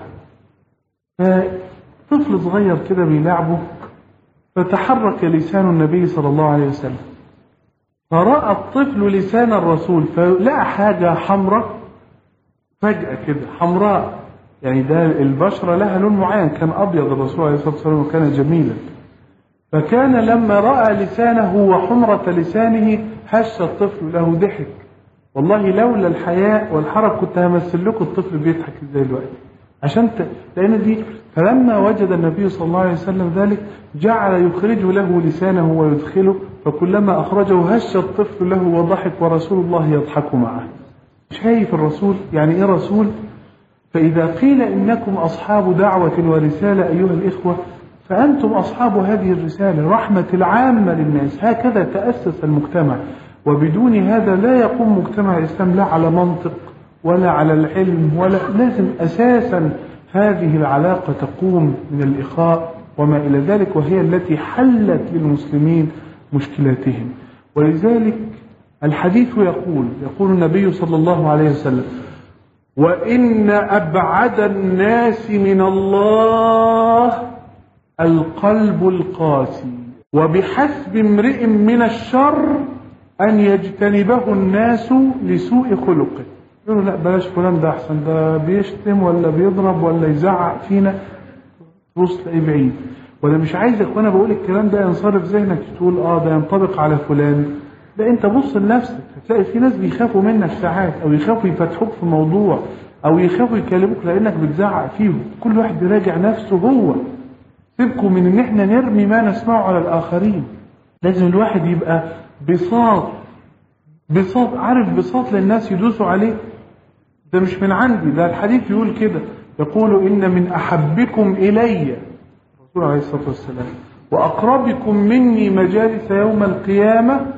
فطفل صغير كده بيلعبه فتحرك لسان النبي صلى الله عليه وسلم، فرأى الطفل لسان الرسول فلقى حاجة حمراء فجأة كده حمراء، يعني ده البشرة لها لون معين، كان أبيض الرسول عليه الصلاة والسلام وكان جميلا، فكان لما رأى لسانه وحمرة لسانه هش الطفل له ضحك. والله لولا الحياء والحرج كنت همثل لكم الطفل بيضحك ازاي دلوقتي عشان ت... لأن دي. فلما وجد النبي صلى الله عليه وسلم ذلك جعل يخرج له لسانه ويدخله، فكلما أخرجه هش الطفل له وضحك ورسول الله يضحك معه. شايف الرسول يعني إيه رسول؟ فإذا قيل إنكم أصحاب دعوة ورسالة أيها الإخوة فأنتم أصحاب هذه الرسالة، رحمة العامة للناس. هكذا تأسس المجتمع، وبدون هذا لا يقوم مجتمع الإسلام لا على منطق ولا على العلم، ولا لازم أساسا هذه العلاقة تقوم من الإخاء وما إلى ذلك، وهي التي حلت للمسلمين مشكلاتهم. ولذلك الحديث يقول يقول النبي صلى الله عليه وسلم: وإن أبعد الناس من الله القلب القاسي، وبحسب امرئ من الشر أن يجتنبه الناس لسوء خلقه. يقولوا لا بلاش فلان ده أحسن، ده بيشتم ولا بيضرب ولا يزعق فينا، بص تلاقيه بعيد. ولا مش عايزك وأنا بقول الكلام ده ينصرف ذهنك تقول آه ده ينطبق على فلان، لا أنت بص لنفسك هتلاقي في ناس بيخافوا منك ساعات، أو يخافوا يفتحوك في موضوع، أو يخافوا يكلموك لأنك بتزعق فيهم. كل واحد يراجع نفسه هو. سيبكم من إن إحنا نرمي ما نسمعه على الآخرين. لازم الواحد يبقى بساط بساط عارف بساط للناس يدوسوا عليه. ده مش من عندي، ده الحديث يقول كده، يقول إن من أحبكم إلي الرسول عليه الصلاة والسلام وأقربكم مني مجالس يوم القيامة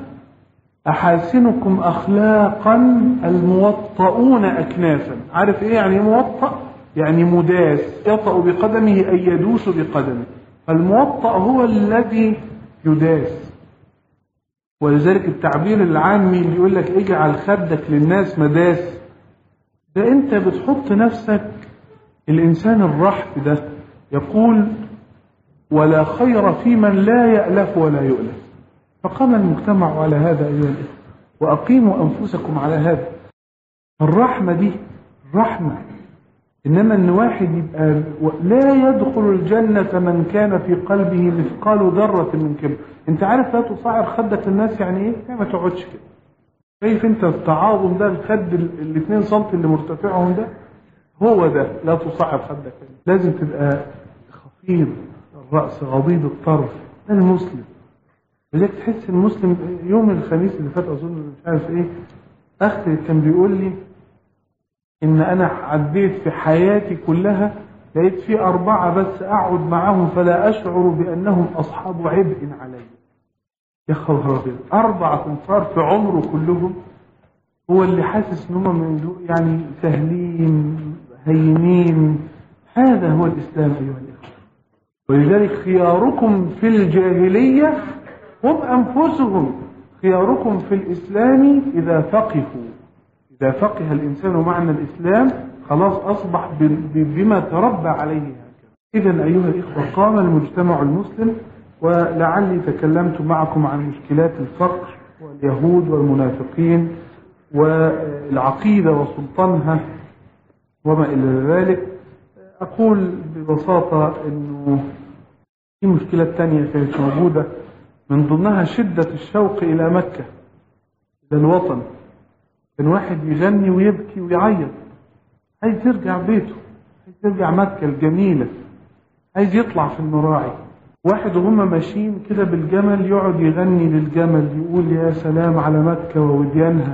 أحاسنكم أخلاقا الموطؤون أكنافا. عارف إيه يعني موطأ؟ يعني مداس، يطأ بقدمه أي يدوس بقدمه، فالموطأ هو الذي يداس. ولذلك التعبير العامي اللي يقول لك اجعل خدك للناس مداس، ده انت بتحط نفسك. الإنسان الرحب ده يقول: ولا خير في من لا يألف ولا يؤلف. فقام المجتمع على هذا أيها الإخوة، وأقيموا أنفسكم على هذا. الرحمة دي رحمة، إنما أن واحد يبقى لا يدخل الجنة من كان في قلبه مثقال ذرة من كبر. أنت عارف لا تصعر خدك للناس يعني إيه؟ ما تقعدش كده. شايف أنت التعاظم ده، الخد الاثنين سنتي اللي مرتفعهم ده هو ده لا تصعر خدك. لازم تبقى خفيض الرأس غضيض الطرف. ده المسلم. لذلك تحس المسلم. يوم الخميس اللي فات أظن مش عارف إيه، أختي كان بيقول لي إن أنا عديت في حياتي كلها لقيت في أربعة بس أقعد معهم فلا أشعر بأنهم أصحاب عبء علي. يا خبر أبيض، أربعة تنفار في عمره كلهم هو اللي حاسس إنهم من يعني سهلين هينين. هذا هو الإسلام أيها الإخوة. ولذلك خياركم في الجاهلية هم أنفسهم، خياركم في الإسلام إذا فقهوا. إذا فقه الإنسان معنى الإسلام خلاص أصبح بما تربى عليه هكذا. إذن أيها الإخوة قام المجتمع المسلم، ولعلي تكلمت معكم عن مشكلات الفقر واليهود والمنافقين والعقيدة وسلطانها وما إلى ذلك. أقول ببساطة أنه في مشكلة تانية كانت موجودة، من ضمنها شدة الشوق إلى مكة، إلى الوطن. كان واحد يغني ويبكي ويعيط، عايز يرجع بيته، عايز يرجع مكة الجميلة، عايز يطلع في المراعي. واحد وهم ماشيين كده بالجمل يقعد يغني للجمل، يقول يا سلام على مكة ووديانها.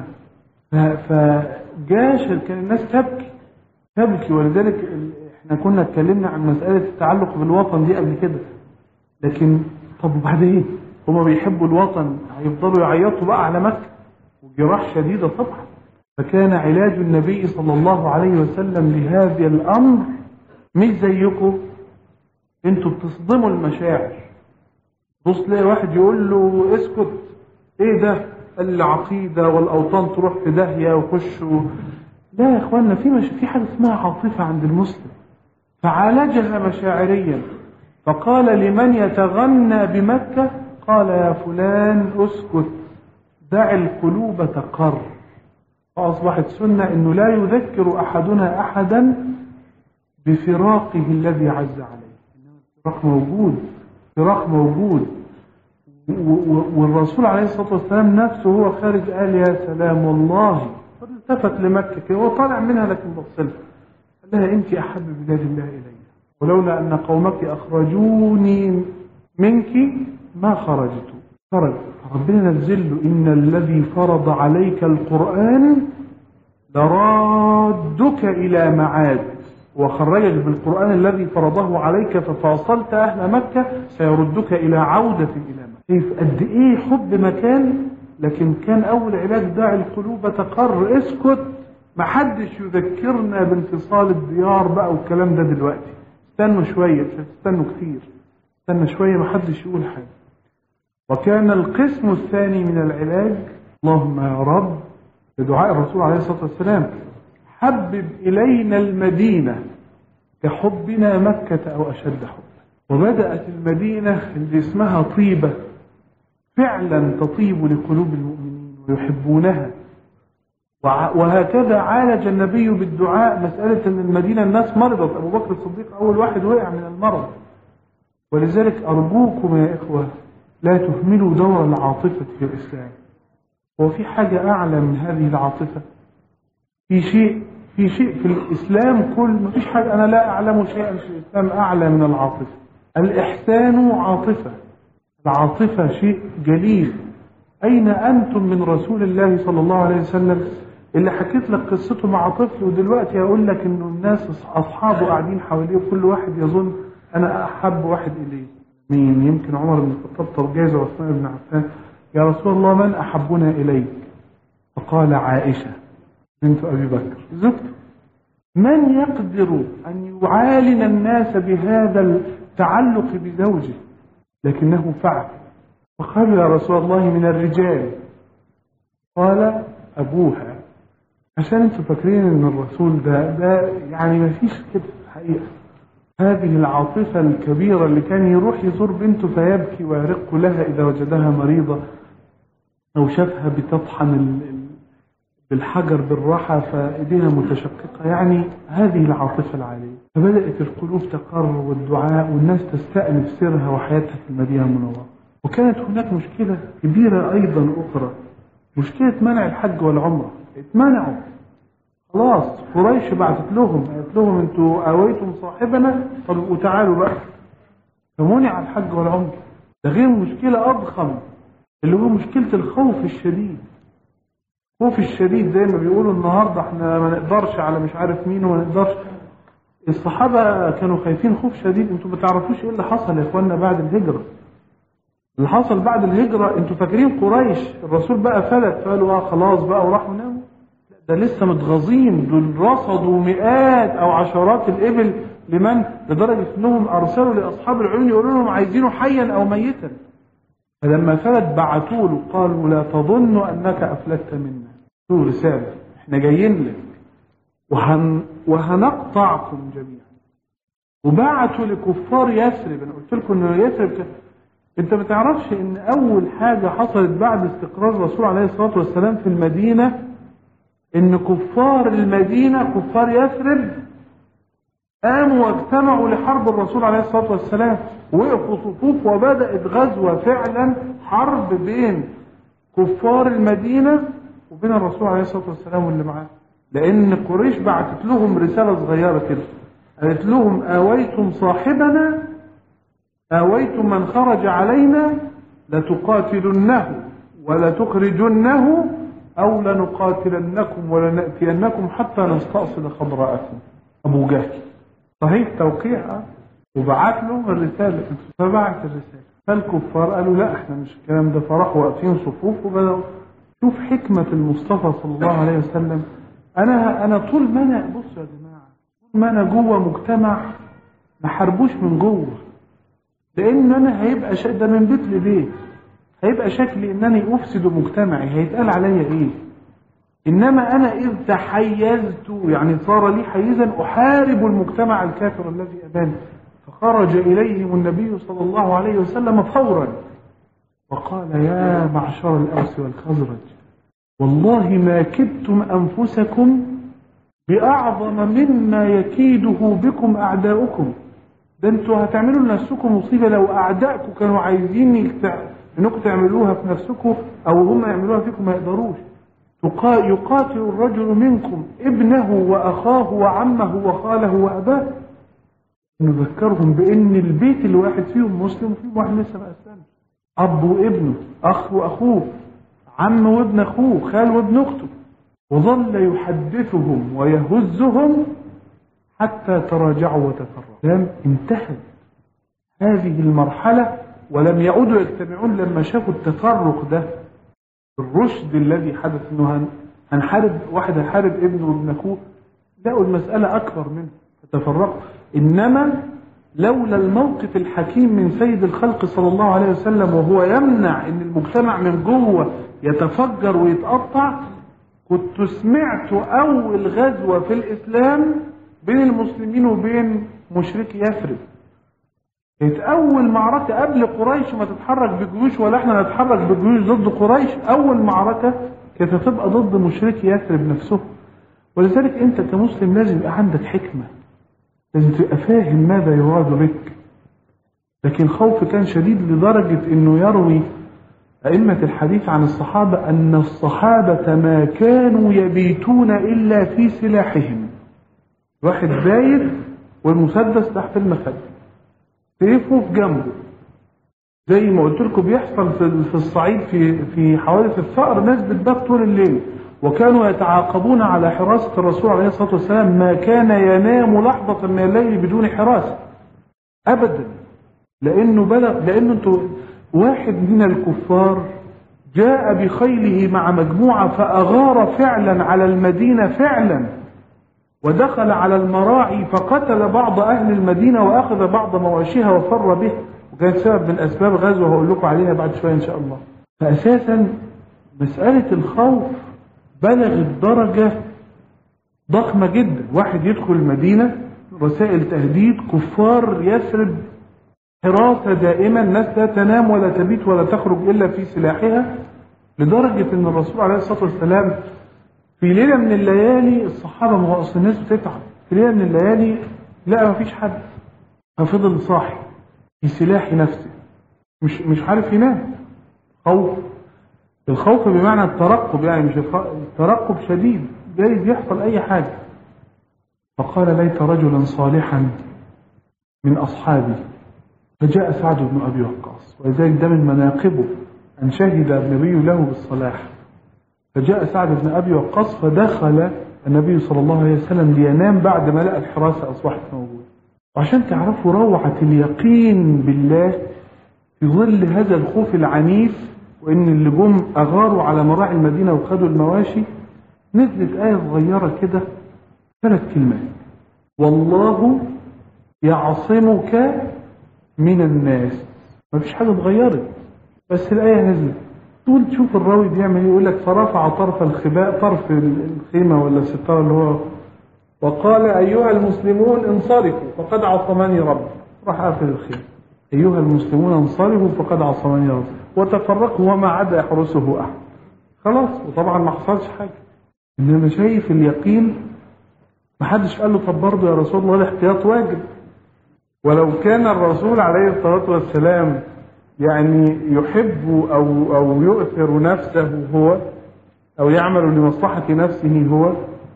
فجاشر كان الناس تبكي تبكي. ولذلك احنا كنا اتكلمنا عن مسألة التعلق بالوطن دي قبل كده، لكن طب وبعدين هما بيحبوا الوطن، هيفضلوا يعيطوا بقى على مكة وجراح شديدة طبعا. فكان علاج النبي صلى الله عليه وسلم لهذا الأمر مش زيكم، انتوا بتصدموا المشاعر. بص تلاقي واحد يقول له اسكت، ايه ده العقيدة والأوطان تروح في داهية وخش و... لا يا اخوانا، في مش... في حاجة اسمها عاطفة عند المسلم، فعالجها مشاعريا. فقال لمن يتغنى بمكة، قال يا فلان اسكت، دع القلوب تقر. فأصبحت سنة انه لا يذكر احدنا احدا بفراقه الذي عز عليه. الفراق موجود، فراق موجود. والرسول عليه الصلاة والسلام نفسه هو خارج قال يا سلام والله، التفت لمكة كده هو طالع منها لكن بصلها قال لها انت احب بلاد الله الي، ولولا ان قومك اخرجوني منك ما خرجت. خرج ربنا نزل له ان الذي فرض عليك القرآن لرادك الى معاد، وخرجك بالقرآن الذي فرضه عليك ففاصلت اهل مكة سيردك الى عودة الى مكة. كيف قد ايه حب مكان، لكن كان اول علاج داعي القلوب تقر. اسكت، محدش يذكرنا بانفصال الديار بقى والكلام ده دلوقتي. استنوا شوية، مش هتستنوا كتير، استنى شوية محدش يقول حاجة. وكان القسم الثاني من العلاج اللهم يا رب بدعاء الرسول عليه الصلاة والسلام حبب إلينا المدينة كحبنا مكة أو أشد حبا. وبدأت المدينة اللي اسمها طيبة فعلا تطيب لقلوب المؤمنين ويحبونها. وهكذا عالج النبي بالدعاء مسألة أن المدينة الناس مرضت. أبو بكر الصديق أول واحد وقع من المرض. ولذلك أرجوكم يا إخوة لا تهملوا دور العاطفة في الإسلام. هو في حاجة أعلى من هذه العاطفة؟ في شيء في شيء في الإسلام كل ما فيش حاجة، أنا لا أعلم شيئا في الإسلام أعلى من العاطفة. الإحسان عاطفة، العاطفة شيء جليل. أين أنتم من رسول الله صلى الله عليه وسلم اللي حكيت لك قصته مع طفل، ودلوقتي أقول لك إنه الناس أصحابه قاعدين حواليه وكل واحد يظن أنا أحب واحد إليه. مين؟ يمكن عمر بن الخطاب ترجاز وعثمان بن عفان. يا رسول الله من أحبنا إليك؟ فقال عائشة بنت أبي بكر زوجته. من يقدر أن يعالن الناس بهذا التعلق بزوجه؟ لكنه فعل. فقال يا رسول الله من الرجال؟ قال أبوها. عشان انتوا فاكرين ان الرسول ده ده يعني ما فيش كده الحقيقة. هذه العاطفة الكبيرة اللي كان يروح يزور بنته فيبكي ويرق لها إذا وجدها مريضة أو شافها بتطحن بالحجر بالراحة فإيديها متشققة، يعني هذه العاطفة العالية. فبدأت القلوب تقر والدعاء والناس تستأنف سيرها وحياتها في المدينة المنورة. وكانت هناك مشكلة كبيرة أيضا أخرى، مشكلة منع الحج والعمرة. اتمنعوا خلاص. قريش بعثت لهم قالت لهم انتوا آويتم صاحبنا طب وتعالوا بقى، فمنع الحج والعمرة. ده غير مشكلة أضخم اللي هو مشكلة الخوف الشديد. خوف الشديد زي ما بيقولوا النهاردة احنا ما نقدرش على مش عارف مين وما نقدرش. الصحابة كانوا خايفين خوف شديد. انتوا ما تعرفوش ايه اللي حصل يا اخوانا بعد الهجرة. اللي حصل بعد الهجرة انتوا فاكرين قريش الرسول بقى فلت فقالوا اه خلاص بقى وراحوا ناموا. ده لسه متغاظين، دول رصدوا مئات او عشرات الابل لمن لدرجة انهم ارسلوا لاصحاب العيون يقولوا لهم عايزينه حيا او ميتا. فلما فلت بعتوا له قالوا لا تظن انك افلتت منا، شو رسالة احنا جايين لك وهن وهنقطعكم جميعا. وبعتوا لكفار يثرب. انا قلت لكم ان يثرب ك... انت ما تعرفش ان اول حاجة حصلت بعد استقرار الرسول عليه الصلاة والسلام في المدينة ان كفار المدينة كفار يثرب قاموا واجتمعوا لحرب الرسول عليه الصلاة والسلام، وقفوا صفوف وبدأت غزوة فعلا حرب بين كفار المدينة وبين الرسول عليه الصلاة والسلام واللي معاه. لأن قريش بعتت لهم رسالة صغيرة كده قالت لهم آويتم صاحبنا آويتم من خرج علينا لتقاتلنه ولتخرجنه أو لنقاتلنكم ولنأتينكم حتى نستأصل خبراءكم. أبو جهل صحيح توقيع وبعت له الرسالة، فبعت الرسالة، فالكفار قالوا لا احنا مش الكلام ده، فراحوا واقفين صفوف وبدأوا. شوف حكمة المصطفى صلى الله عليه وسلم. انا انا طول ما انا بصوا يا جماعة، طول ما انا جوه مجتمع ما حاربوش من جوه، لان انا هيبقى شا... ده من بيت لبيت، هيبقى شكلي انني افسد مجتمعي، هيتقال عليا ايه؟ انما انا اذ تحيزت، يعني صار لي حيزا احارب المجتمع الكافر الذي اباني. فخرج اليهم النبي صلى الله عليه وسلم فورا وقال يا معشر الاوس والخزرج، والله ما كدتم انفسكم باعظم مما يكيده بكم اعداؤكم. ده انتوا هتعملوا لنفسكم مصيبه لو اعدائكم كانوا عايزين انكم تعملوها في نفسكم او هم يعملوها فيكم ما يقدروش. يقاتل الرجل منكم ابنه واخاه وعمه وخاله واباه. نذكرهم بان البيت الواحد فيهم مسلم وفيهم واحد لسه ما اسلمش، اب وابنه، اخ واخوه، عم وابن اخوه، خال وابن اخته. وظل يحدثهم ويهزهم حتى تراجعوا وتفرقوا. لم انتهت هذه المرحلة ولم يعودوا يجتمعون لما شافوا التفرق ده، الرشد الذي حدث انه هنحارب واحد هيحارب ابنه وابن اخوه، لقوا المسألة اكبر منه فتفرقوا. انما لولا الموقف الحكيم من سيد الخلق صلى الله عليه وسلم وهو يمنع ان المجتمع من جوه يتفجر ويتقطع، كنت سمعت اول غزوة في الاسلام بين المسلمين وبين مشركي يثرب. كانت اول معركة قبل قريش ما تتحرك بجيوش ولا احنا نتحرك بجيوش ضد قريش، اول معركة كانت هتبقى ضد مشركي يثرب نفسه. ولذلك انت كمسلم لازم يبقى عندك حكمة، لازم تبقى فاهم ماذا يراد بك. لكن الخوف كان شديد لدرجة انه يروي ائمة الحديث عن الصحابة ان الصحابة ما كانوا يبيتون الا في سلاحهم. واحد بايت والمسدس تحت المخدة، سيفه في جنبه، زي ما قلت لكم بيحصل في الصعيد في في حوادث الثأر، ناس بتبات طول الليل. وكانوا يتعاقبون على حراسة الرسول عليه الصلاة والسلام، ما كان ينام لحظة من الليل بدون حراسة أبدا، لأنه بلغ لأنه انتوا واحد من الكفار جاء بخيله مع مجموعة فأغار فعلا على المدينة فعلا، ودخل على المراعي فقتل بعض أهل المدينة وأخذ بعض مواشيها وفر به، وكانت سبب من أسباب غزوة هقول لكم عليها بعد شوية إن شاء الله. فأساسا مسألة الخوف بلغت درجة ضخمة جدا. واحد يدخل المدينة رسائل تهديد، كفار يثرب حراسة دائما، الناس لا تنام ولا تبيت ولا تخرج إلا في سلاحها، لدرجة أن الرسول عليه الصلاة والسلام في ليلة من الليالي، الصحابة ما هو أصل الناس بتتعب، في ليلة من الليالي لا ما فيش حد، ففضل صاحي في سلاح نفسه، مش مش عارف ينام. خوف، الخوف بمعنى الترقب، يعني مش الترقب شديد، جايز يحصل أي حاجة. فقال ليت رجلا صالحا من أصحابي، فجاء سعد بن أبي وقاص، ولذلك ده من مناقبه أن شهد النبي له بالصلاح. فجاء سعد بن أبي وقاص فدخل النبي صلى الله عليه وسلم لينام بعد ما لقى الحراسة أصبحت موجودة. وعشان تعرفوا روعة اليقين بالله في ظل هذا الخوف العنيف، وإن اللي جم أغاروا على مراعي المدينة وخدوا المواشي، نزلت آية صغيرة كده، ثلاث كلمات: والله يعصمك من الناس. ما فيش حاجة اتغيرت، بس الآية نزلت. تقول تشوف الراوي بيعمل ايه، يقول لك فرفع طرف الخباء، طرف الخيمة ولا الستار اللي هو، وقال أيها المسلمون انصرفوا فقد عصمني ربي، راح قافل الخيمة. أيها المسلمون انصرفوا فقد عصمني ربي، وتفرقوا وما عدا يحرسه أحد. خلاص، وطبعا ما حصلش حاجة. إنما شايف اليقين، ما حدش قال له طب برضه يا رسول الله الاحتياط واجب. ولو كان الرسول عليه الصلاة والسلام يعني يحب أو أو يؤثر نفسه هو، أو يعمل لمصلحة نفسه هو،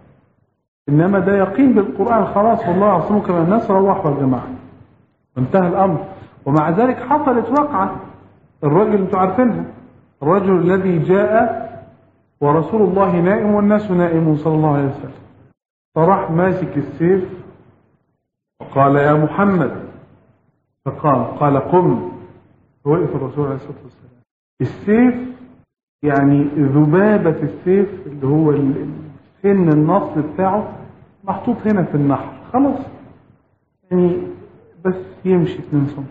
إنما ده يقين بالقرآن. خلاص والله يعصمك من الناس، روحوا يا جماعة، انتهى الأمر. ومع ذلك حصلت وقعة، الرجل انتوا عارفينها، الرجل الذي جاء ورسول الله نائم والناس نائمون صلى الله عليه وسلم، فراح ماسك السيف وقال يا محمد فقام، قال قم، فوقف الرسول عليه الصلاة والسلام. السيف يعني ذبابة السيف اللي هو سن النص بتاعه محطوط هنا في النحر، خلاص يعني بس يمشي اتنين سم.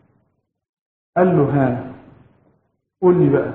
قال له ها قول لي بقى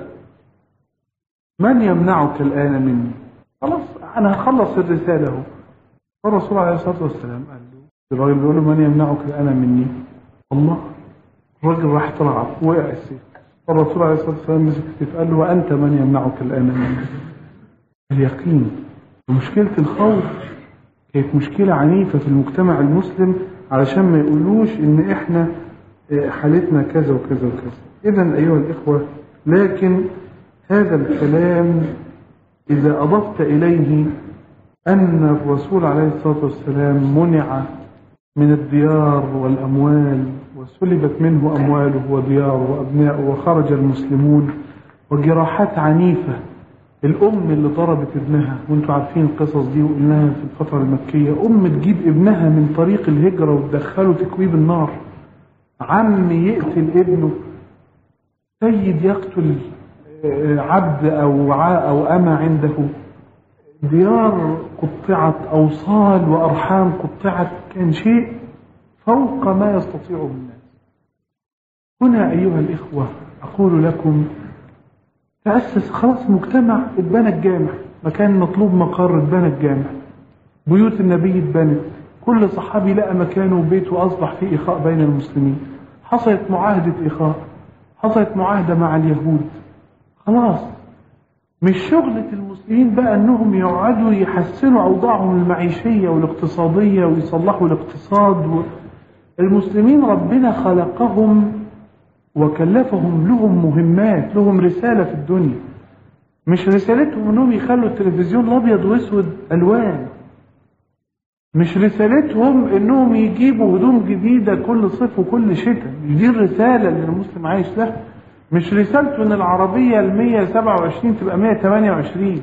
من يمنعك الآن مني؟ خلاص أنا هخلص الرسالة اهو. فالرسول عليه الصلاة والسلام قال له، الراجل بيقول له من يمنعك الآن مني؟ الله. الراجل راح طلع وقع السيف. فالرسول عليه الصلاة والسلام مسك السيف قال له وأنت من يمنعك الآن مني؟ اليقين. ومشكلة الخوف كانت مشكلة عنيفة في المجتمع المسلم علشان ما يقولوش إن إحنا حالتنا كذا وكذا وكذا. إذن أيها الإخوة، لكن هذا الكلام إذا أضفت إليه أن الرسول عليه الصلاة والسلام منع من الديار والأموال وسلبت منه أمواله ودياره وأبنائه وخرج المسلمون، وجراحات عنيفة، الأم اللي ضربت ابنها، وانتوا عارفين القصص دي وقلناها في الفترة المكية، أم تجيب ابنها من طريق الهجرة وتدخله تكويب النار، عم يقتل ابنه، سيد يقتل عبد أو وعاء أو أمة عنده، ديار قطعت، أوصال وأرحام قطعت، كان شيء فوق ما يستطيعه الناس. هنا أيها الإخوة أقول لكم تأسس خلاص مجتمع، اتبنى الجامع، مكان مطلوب مقر اتبنى الجامع، بيوت النبي اتبنت، كل صحابي لقى مكانه وبيته أصبح فيه إخاء بين المسلمين، حصلت معاهدة إخاء، حصلت معاهدة مع اليهود، خلاص مش شغلة المسلمين بقى أنهم يقعدوا يحسنوا أوضاعهم المعيشية والاقتصادية ويصلحوا الاقتصاد. المسلمين ربنا خلقهم وكلفهم، لهم مهمات، لهم رسالة في الدنيا، مش رسالتهم أنهم يخلوا التلفزيون الأبيض واسود ألوان، مش رسالتهم أنهم يجيبوا هدوم جديدة كل صيف وكل شتاء، دي الرسالة اللي المسلم عايش لها. مش رسالته ان العربية المية سبعة وعشرين تبقى مية تمانية وعشرين،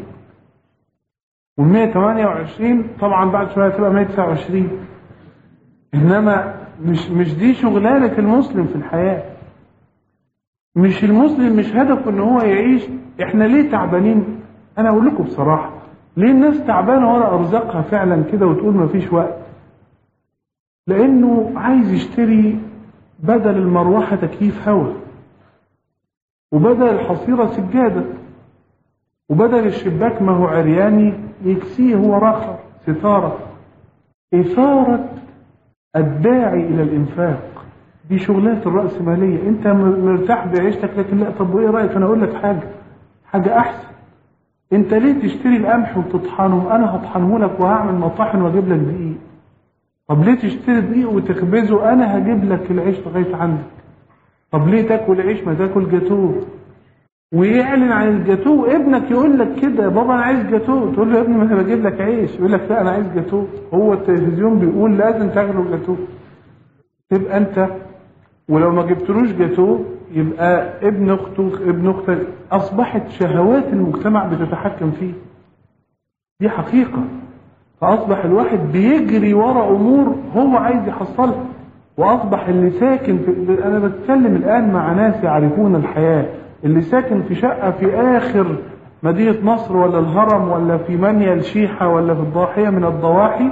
والمية تمانية وعشرين طبعا بعد شوية تبقى مية تسعة وعشرين. انما مش مش دي شغلانة المسلم في الحياة. مش المسلم مش هدفه ان هو يعيش. احنا ليه تعبانين؟ انا اقول لكم بصراحة ليه الناس تعبانة ولا ارزاقها فعلا كده وتقول ما فيش وقت؟ لانه عايز يشتري بدل المروحة تكييف هواء، وبدل الحصيرة سجادة، وبدل الشباك ما هو عرياني يكسيه هو راخر ستارة. إثارة الداعي إلى الإنفاق دي شغلات الرأسمالية. أنت مرتاح بعيشتك، لكن لا، طب وإيه رأيك أنا أقول لك حاجة حاجة أحسن. أنت ليه تشتري القمح وتطحنه؟ أنا هطحنه لك وهعمل مطاحن وأجيب لك دقيق. طب ليه تشتري دقيق وتخبزه؟ أنا هجيب لك العيش لغاية عندك. طب ليه تاكل عيش ما تاكل جاتوه؟ ويعلن عن الجاتوه، وابنك يقول لك كده بابا انا عايز جاتوه، تقول له يا ابني ما انا بجيب لك عيش، يقول لك لا انا عايز جاتوه، هو التلفزيون بيقول لازم تاكلوا جاتوه. تبقى انت ولو ما جبتلوش جاتوه يبقى ابن اخته ابن اختك، اصبحت شهوات المجتمع بتتحكم فيه. دي حقيقة. فاصبح الواحد بيجري ورا امور هو عايز يحصلها، واصبح اللي ساكن في، انا بتكلم الان مع ناس يعرفون الحياة، اللي ساكن في شقة في اخر مدينة نصر ولا الهرم ولا في منيا الشيحة ولا في الضاحية من الضواحي،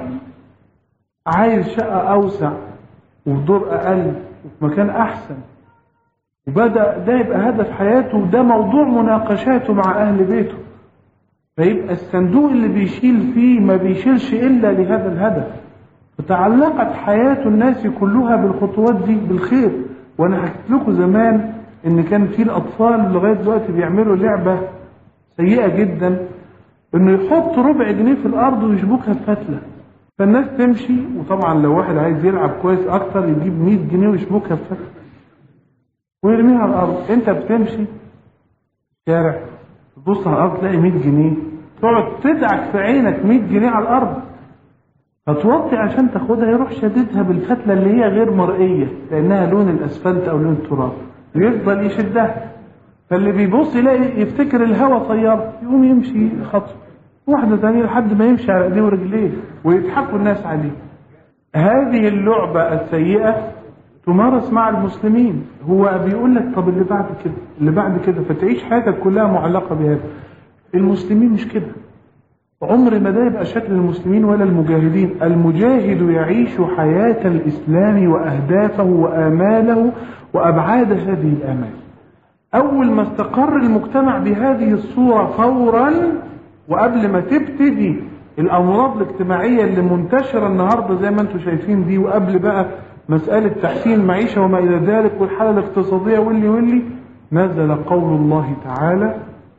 عايز شقة اوسع وفي دور اقل وفي مكان احسن، وبدأ ده يبقى هدف حياته وده موضوع مناقشاته مع اهل بيته. فيبقى الصندوق اللي بيشيل فيه ما بيشيلش الا لهذا الهدف. فتعلقت حياة الناس كلها بالخطوات دي بالخير. وانا حكيت لكم زمان ان كان في الاطفال لغاية دلوقتي بيعملوا لعبة سيئة جدا، انه يحط ربع جنيه في الارض ويشبكها بفتلة، فالناس تمشي، وطبعا لو واحد عايز يلعب كويس اكتر يجيب مية جنيه ويشبكها بفتلة ويرميها على الارض. انت بتمشي شارع تبص على الارض تلاقي مية جنيه، تقعد تدعك في عينك مية جنيه على الارض، فتوطي عشان تاخدها، يروح شددها بالفتلة اللي هي غير مرئية لانها لون الاسفلت او لون التراب، ويفضل يشدها. فاللي بيبص يلاقي يفتكر الهوا طيارة، يقوم يمشي خطوة واحدة ثانية لحد ما يمشي على ايديه ورجليه ويضحكوا الناس عليه. هذه اللعبة السيئة تمارس مع المسلمين. هو بيقول لك طب اللي بعد كده اللي بعد كده فتعيش حياتك كلها معلقة بهذا. المسلمين مش كده، عمر ما ده يبقى شكل المسلمين ولا المجاهدين. المجاهد يعيش حياة الإسلام وأهدافه وآماله وأبعاد هذه الآمال. أول ما استقر المجتمع بهذه الصورة فورا، وقبل ما تبتدي الأمراض الاجتماعية اللي منتشرة النهاردة زي ما انتم شايفين دي، وقبل بقى مسألة تحسين المعيشة وما إلى ذلك والحالة الاقتصادية واللي واللي نزل قول الله تعالى: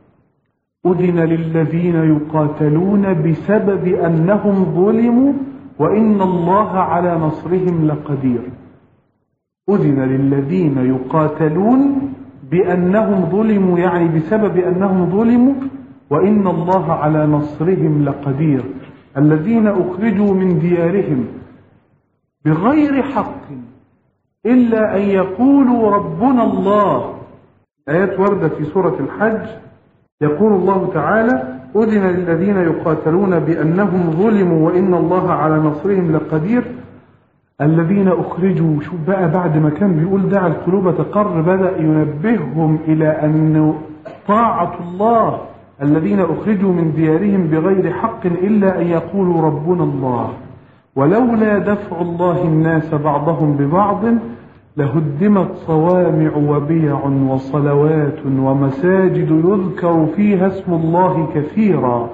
أذن للذين يقاتلون بسبب أنهم ظلموا وإن الله على نصرهم لقدير. أذن للذين يقاتلون بأنهم ظلموا، يعني بسبب أنهم ظلموا، وإن الله على نصرهم لقدير. الذين أخرجوا من ديارهم بغير حق إلا أن يقولوا ربنا الله. آيات وردة في سورة الحج يقول الله تعالى: أذن للذين يقاتلون بأنهم ظلموا وإن الله على نصرهم لقدير. الذين أخرجوا، شوف بقى بعد ما كان بيقول دع القلوب تقر، بدأ ينبههم إلى أن طاعة الله. الذين أخرجوا من ديارهم بغير حق إلا أن يقولوا ربنا الله ولولا دفع الله الناس بعضهم ببعض لهدمت صوامع وبيع وصلوات ومساجد يذكر فيها اسم الله كثيرا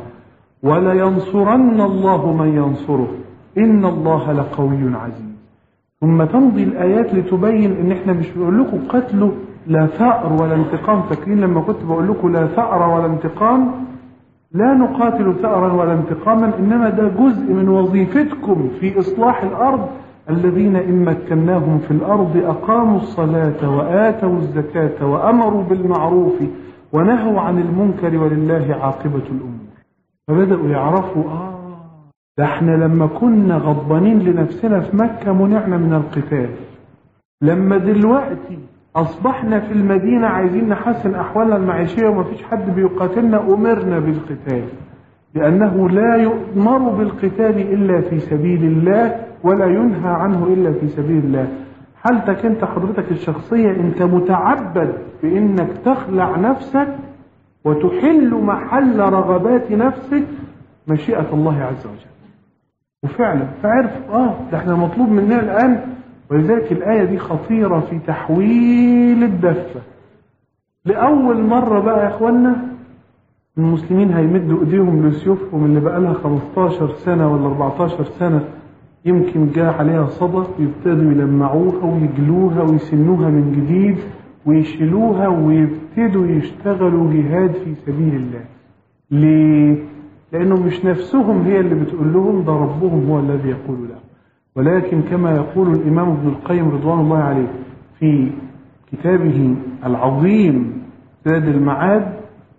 ولينصرن الله من ينصره إن الله لقوي عزيز. ثم تمضي الآيات لتبين إن إحنا مش بنقول لكم قتلوا لا ثأر ولا انتقام. فاكرين لما كنت بقول لكم لا ثأر ولا انتقام؟ لا نقاتل ثأرا ولا انتقاما، إنما ده جزء من وظيفتكم في إصلاح الأرض. الذين إن مكناهم في الأرض أقاموا الصلاة وآتوا الزكاة وأمروا بالمعروف ونهوا عن المنكر ولله عاقبة الأمور. فبدأوا يعرفوا آه ده احنا لما كنا غضبانين لنفسنا في مكة منعنا من القتال، لما دلوقتي أصبحنا في المدينة عايزين نحسن أحوالنا المعيشية ومفيش حد بيقاتلنا أمرنا بالقتال، لأنه لا يؤمر بالقتال إلا في سبيل الله ولا ينهى عنه إلا في سبيل الله. حالتك أنت حضرتك الشخصية، أنت متعبد بأنك تخلع نفسك وتحل محل رغبات نفسك مشيئة الله عز وجل. وفعلا فعرف آه ده احنا مطلوب مننا الآن. ولذلك الآية دي خطيرة في تحويل الدفة. لأول مرة بقى يا إخوانا المسلمين هيمدوا إيديهم لسيوفهم اللي بقى لها خمستاشر سنة ولا أربعتاشر سنة يمكن جاء عليها صدى، ويبتدوا يلمعوها ويجلوها ويسنوها من جديد ويشيلوها ويبتدوا يشتغلوا جهاد في سبيل الله. ليه؟ لأنه مش نفسهم هي اللي بتقول لهم، ده ربهم هو الذي يقول لهم. ولكن كما يقول الإمام ابن القيم رضوان الله عليه في كتابه العظيم زاد المعاد،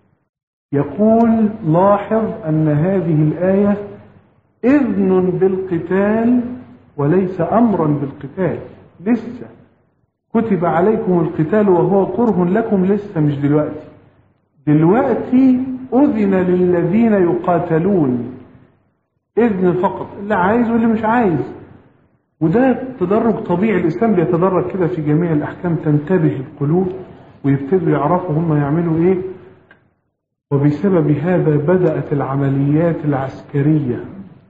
يقول: لاحظ أن هذه الآية إذن بالقتال وليس أمرا بالقتال. لسه كتب عليكم القتال وهو كره لكم، لسه مش دلوقتي. دلوقتي أذن للذين يقاتلون، إذن فقط، اللي عايز واللي مش عايز. وده تدرج طبيعي، الإسلام بيتدرج كده في جميع الأحكام، تنتبه القلوب ويبتدوا يعرفوا هم يعملوا إيه. وبسبب هذا بدأت العمليات العسكرية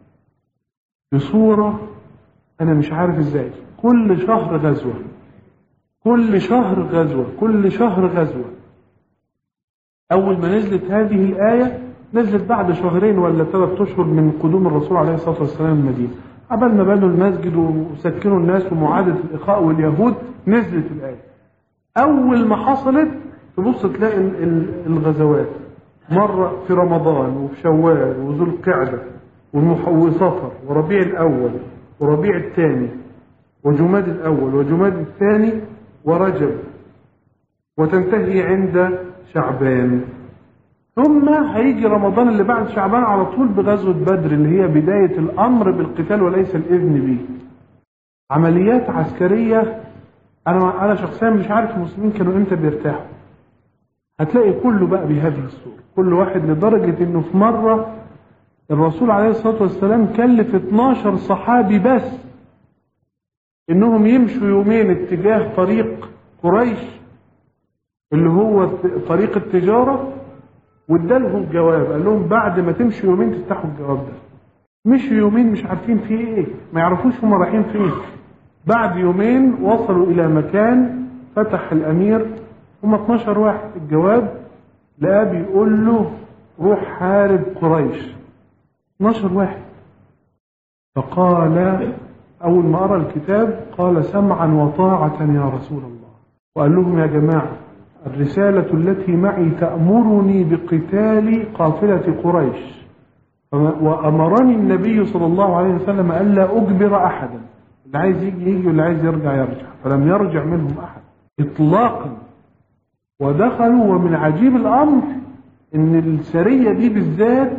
بصورة أنا مش عارف إزاي. كل شهر غزوة، كل شهر غزوة، كل شهر غزوة. أول ما نزلت هذه الآية نزلت بعد شهرين ولا ثلاث أشهر من قدوم الرسول عليه الصلاة والسلام المدينة. قبل ما بنوا المسجد وسكنوا الناس ومعادة الإخاء واليهود نزلت الآية. أول ما حصلت تبص تلاقي الغزوات مرة في رمضان وفي شوال وذو القعدة وصفر وربيع الأول وربيع الثاني وجماد الأول وجماد الثاني ورجب، وتنتهي عند شعبان. ثم هيجي رمضان اللي بعد شعبان على طول بغزوة بدر اللي هي بداية الأمر بالقتال وليس الإذن به. عمليات عسكرية أنا أنا شخصيا مش عارف المسلمين كانوا إمتى بيرتاحوا. هتلاقي كله بقى بهذه الصورة، كل واحد لدرجة إنه في مرة الرسول عليه الصلاة والسلام كلف اتناشر صحابي بس إنهم يمشوا يومين اتجاه طريق قريش اللي هو طريق التجارة، وادالهم جواب قال لهم بعد ما تمشوا يومين تفتحوا الجواب ده. مشوا يومين مش عارفين فيه ايه، ما يعرفوش هم رايحين فين. بعد يومين وصلوا الى مكان، فتح الامير، هم اتناشر واحد، الجواب لقاه بيقول له روح حارب قريش. اتناشر واحد. فقال اول ما قرأ الكتاب قال سمعا وطاعة يا رسول الله. وقال لهم يا جماعة الرسالة التي معي تأمرني بقتال قافلة قريش، وأمرني النبي صلى الله عليه وسلم ألا أجبر أحدا، اللي عايز يجي يجي واللي عايز يرجع يرجع. فلم يرجع منهم أحد إطلاقا. ودخلوا، ومن عجيب الأمر إن السرية دي بالذات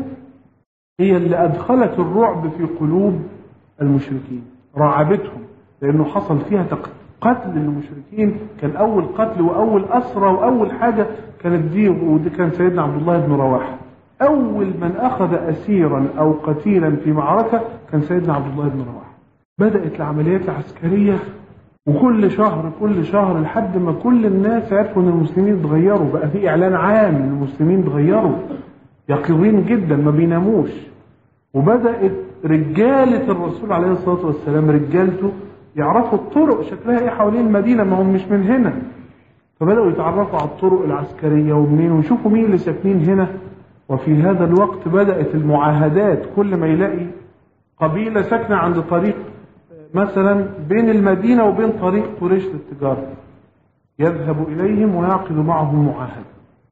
هي اللي أدخلت الرعب في قلوب المشركين، رعبتهم، لأنه حصل فيها قتل للمشركين. كان أول قتل وأول أسرى وأول حاجة كانت دي، ودي كان سيدنا عبد الله بن رواحة. أول من أخذ أسيرا أو قتيلا في معركة كان سيدنا عبد الله بن رواحة. بدأت العمليات العسكرية، وكل شهر كل شهر لحد ما كل الناس عرفوا أن المسلمين اتغيروا. بقى في إعلان عام أن المسلمين اتغيروا، يقظين جدا ما بيناموش. وبدأت رجالة الرسول عليه الصلاة والسلام، رجالته، يعرفوا الطرق شكلها ايه حوالين المدينة، ما هم مش من هنا. فبدأوا يتعرفوا على الطرق العسكرية ومنين، ويشوفوا مين اللي ساكنين هنا. وفي هذا الوقت بدأت المعاهدات، كل ما يلاقي قبيلة ساكنة عند طريق مثلا بين المدينة وبين طريق قريش للتجارة، يذهب إليهم ويعقد معهم معاهدة.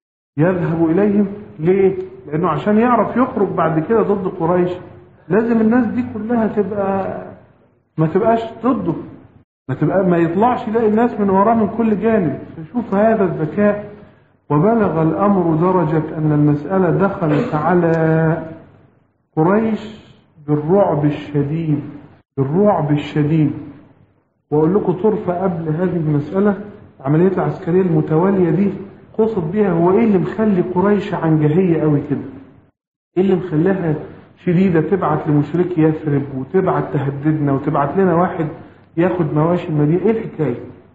يذهب إليهم ليه؟ لأنه عشان يعرف يخرج بعد كده ضد قريش لازم الناس دي كلها تبقى ما تبقاش ضده، ما تبقى ما يطلعش يلاقي الناس من وراه من كل جانب. فشوف هذا الذكاء. وبلغ الأمر درجة أن المسألة دخلت على قريش بالرعب الشديد، بالرعب الشديد. وأقول لكم طرفة قبل هذه المسألة، العمليات العسكرية المتوالية دي قصد بها هو إيه اللي مخلي قريش عنجهية قوي كده؟ إيه اللي مخليها شديدة تبعت لمشركي يثرب وتبعت تهددنا وتبعت لنا واحد ياخد مواشي المدينة؟ إيه الحكاية؟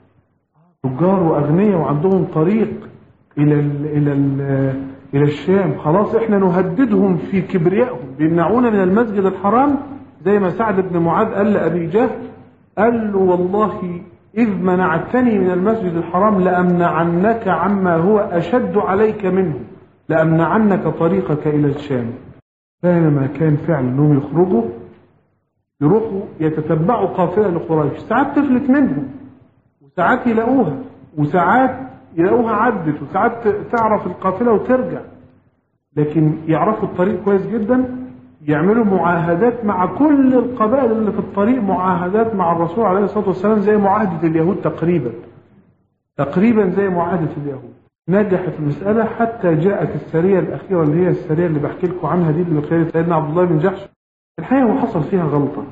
تجار وأغنياء وعندهم طريق إلى ال إلى ال إلى الشام، خلاص إحنا نهددهم في كبريائهم بيمنعونا من المسجد الحرام، زي ما سعد بن معاذ قال لأبي جهل، قال له والله إذ منعتني من المسجد الحرام لأمنعنك عما هو أشد عليك منه، لأمنعنك طريقك إلى الشام. بينما كان فعلا أنهم يخرجوا يروحوا يتتبعوا قافلة لقريش، ساعات تفلت منهم وساعات يلاقوها وساعات يلاقوها عدت وساعات تعرف القافلة وترجع، لكن يعرفوا الطريق كويس جدا. يعملوا معاهدات مع كل القبائل اللي في الطريق، معاهدات مع الرسول عليه الصلاة والسلام زي معاهدة اليهود تقريبا تقريبا زي معاهدة اليهود. نجحت المسألة حتى جاءت السرية الأخيرة اللي هي السرية اللي بحكي لكم عنها دي، اللي بقيادة سيدنا عبد الله بن جحش. الحقيقة هو حصل فيها غلطة،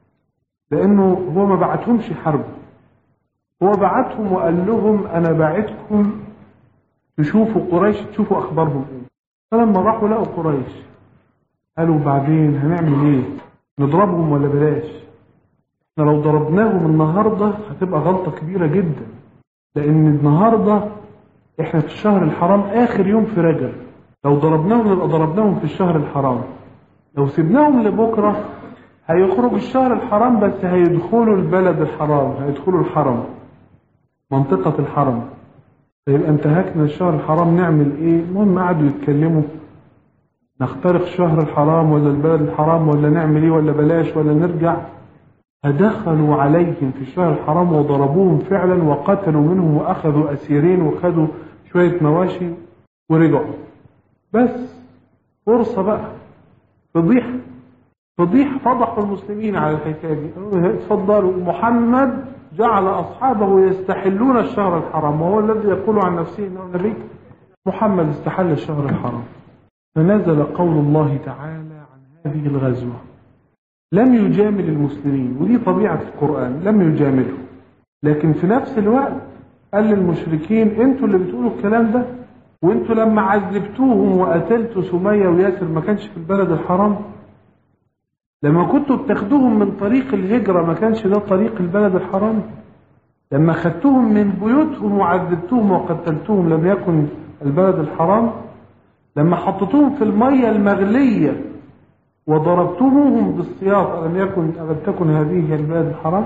لأنه هو ما بعتهمش حرب، هو بعتهم وقال لهم أنا بعتكم تشوفوا قريش، تشوفوا أخبارهم إيه. فلما راحوا لقوا قريش قالوا بعدين هنعمل إيه؟ نضربهم ولا بلاش؟ احنا لو ضربناهم النهاردة هتبقى غلطة كبيرة جدا، لأن النهاردة احنا في الشهر الحرام آخر يوم في رجب، لو ضربناهم نبقى ضربناهم في الشهر الحرام. لو سيبناهم لبكرة هيخرج الشهر الحرام بس هيدخلوا البلد الحرام، هيدخلوا الحرم، منطقة الحرم. فيبقى انتهكنا الشهر الحرام نعمل ايه؟ المهم قعدوا يتكلموا نخترق الشهر الحرام ولا البلد الحرام ولا نعمل ايه ولا بلاش ولا نرجع. فدخلوا عليهم في الشهر الحرام وضربوهم فعلا وقتلوا منهم واخذوا اسيرين وخذوا شوية مواشي ورجعوا. بس فرصة بقى، فضيحة فضيحة فضحوا المسلمين على الحكاية دي. اتفضلوا، محمد جعل أصحابه يستحلون الشهر الحرام وهو الذي يقول عن نفسه إنه نبي. محمد استحل الشهر الحرام. فنزل قول الله تعالى عن هذه الغزوة، لم يجامل المسلمين، ودي طبيعة القرآن، لم يجاملهم، لكن في نفس الوقت قال للمشركين انتوا اللي بتقولوا الكلام ده، وانتوا لما عذبتوهم وقتلتوا سمية وياسر ما كانش في البلد الحرام. لما كنتوا بتاخدوهم من طريق الهجرة ما كانش ده طريق البلد الحرام؟ لما خدتوهم من بيوتهم وعذبتوهم وقتلتوهم لم يكن البلد الحرام؟ لما حطيتوهم في المية المغلية وضربتوهم بالسياط ألم يكن ألم تكن هذه هي البلد الحرام؟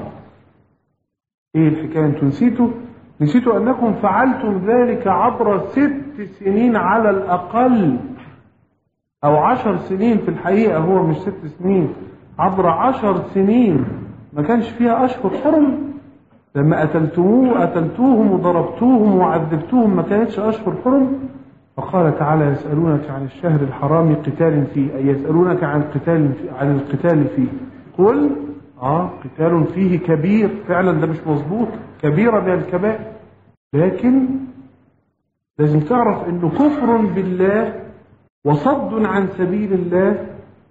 إيه الحكاية؟ أنتم نسيتوا؟ نسيتوا أنكم فعلتم ذلك عبر ست سنين على الأقل، أو عشر سنين في الحقيقة، هو مش ست سنين، عبر عشر سنين ما كانش فيها أشهر حرم. لما قتلتموه قتلتوهم وضربتوهم وعذبتوهم ما كانتش أشهر حرم. فقال تعالى: يسألونك عن الشهر الحرام قتال فيه، أي يسألونك عن القتال فيه عن القتال فيه قل آه قتال فيه كبير. فعلا ده مش مظبوط، كبيرة من الكبائر، لكن لازم تعرف إنه كفر بالله وصد عن سبيل الله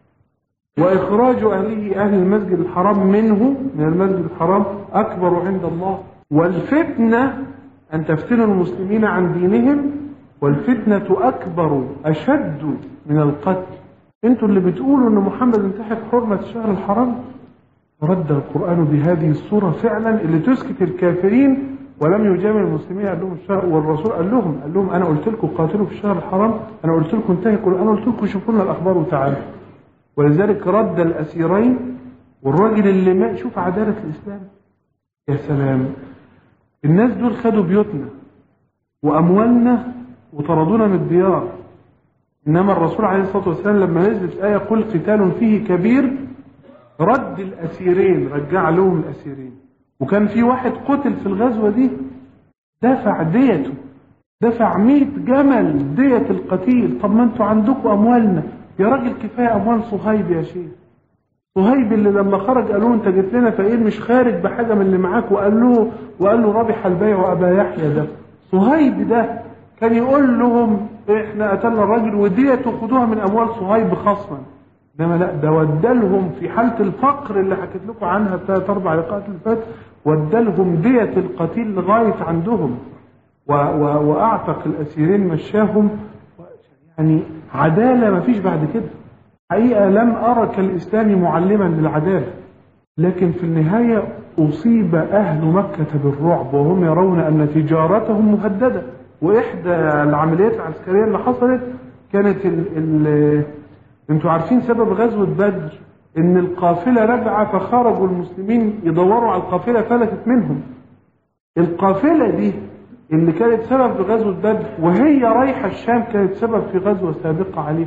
وإخراج أهله أهل المسجد الحرام منه من المسجد الحرام أكبر عند الله. والفتنة أن تفتنوا المسلمين عن دينهم، والفتنة أكبر أشد من القتل. أنتوا اللي بتقولوا أن محمد انتهك حرمة الشهر الحرام. رد القرآن بهذه الصورة فعلا اللي تسكت الكافرين ولم يجامل المسلمين. قال لهم الشهر، والرسول قال لهم قال لهم أنا قلت لكم قاتلوا في الشهر الحرام، أنا قلت لكم انتهكوا، أنا قلت لكم شوفوا لنا الأخبار وتعالوا. ولذلك رد الأسيرين والراجل اللي ما شوف عدالة الإسلام. يا سلام، الناس دول خدوا بيوتنا وأموالنا وطردونا من الديار، إنما الرسول عليه الصلاة والسلام لما نزلت آية قل قتال فيه كبير رد الأسيرين، رجع لهم الأسيرين. وكان في واحد قتل في الغزوة دي دفع ديته، دفع مئة جمل دية القتيل. طب ما انتوا عندكم أموالنا يا راجل، كفاية أموال صهيب يا شيخ. صهيب اللي لما خرج قالوا له انت جيت لنا فقير مش خارج بحاجة من اللي معاك، وقال له وقال له ربح البيع أبا يحيى. ده صهيب ده كان يقول لهم احنا قتلنا الراجل وديته خدوها من أموال صهيب خصما. انما لا، ده ودلهم في حالة الفقر اللي حكيت لكم عنها ثلاث أربع لقاءات اللي فات، ودلهم دية القتيل لغاية عندهم و و وأعتق الأسيرين مشاهم. يعني عدالة ما فيش بعد كده. حقيقة لم أرى كالإسلام معلما للعدالة، لكن في النهاية أصيب أهل مكة بالرعب وهم يرون أن تجارتهم مهددة. وإحدى العمليات العسكرية اللي حصلت كانت ال ال انتوا عارفين سبب غزوة بدر ان القافلة رجعة، فخرجوا المسلمين يدوروا على القافلة فلتت منهم. القافلة دي اللي كانت سبب في غزوة بدر وهي رايحة الشام كانت سبب في غزوة سابقة عليه.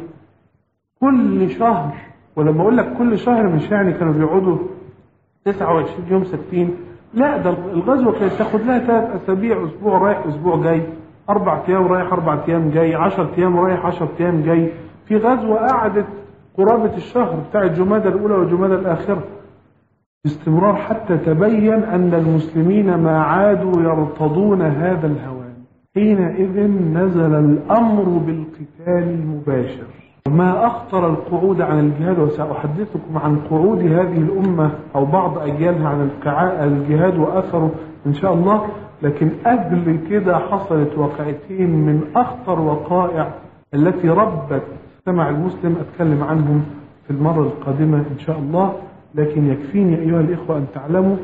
كل شهر، ولما اقول لك كل شهر مش يعني كانوا بيقعدوا تسعة وعشرين يوم ستين، لا، ده الغزوة كانت تاخد لها ثلاث اسابيع، اسبوع رايح اسبوع جاي، اربع ايام رايح اربع ايام جاي، عشر ايام رايح عشر ايام جاي. في غزوة قعدت قرابة الشهر بتاعت جمادى الأولى وجمادى الآخرة باستمرار، حتى تبين أن المسلمين ما عادوا يرتضون هذا الهوان. حينئذ نزل الأمر بالقتال المباشر. وما أخطر القعود عن الجهاد، وسأحدثكم عن قعود هذه الأمة أو بعض أجيالها عن الجهاد وأثره إن شاء الله. لكن قبل كده حصلت وقعتين من أخطر وقائع التي ربت سمع المسلم، أتكلم عنهم في المرة القادمة إن شاء الله. لكن يكفيني أيها الإخوة أن تعلموا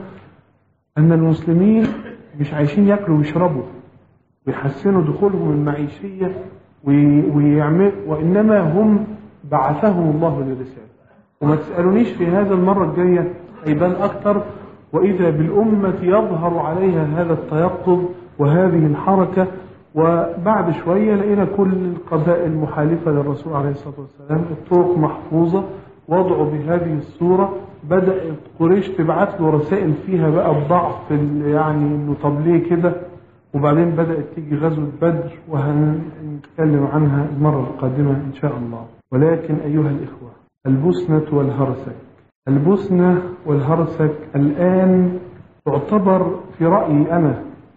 أن المسلمين مش عايشين يأكلوا ويشربوا ويحسنوا دخولهم المعيشية ويعمل، وإنما هم بعثهم الله للرسالة. وما تسألونيش في هذا المرة الجاية هيبان أكتر، وإذا بالأمة يظهر عليها هذا التيقظ وهذه الحركة. وبعد شوية لقينا كل القبائل المحالفة للرسول عليه الصلاة والسلام، الطرق محفوظة، وضعوا بهذه الصورة. بدأت قريش تبعث له رسائل فيها بقى بضعف، يعني انه طب ليه كده. وبعدين بدأت تيجي غزوة بدر وهنتكلم عنها المرة القادمة إن شاء الله. ولكن أيها الإخوة، البوسنة والهرسك البوسنة والهرسك الآن تعتبر في رأيي أنا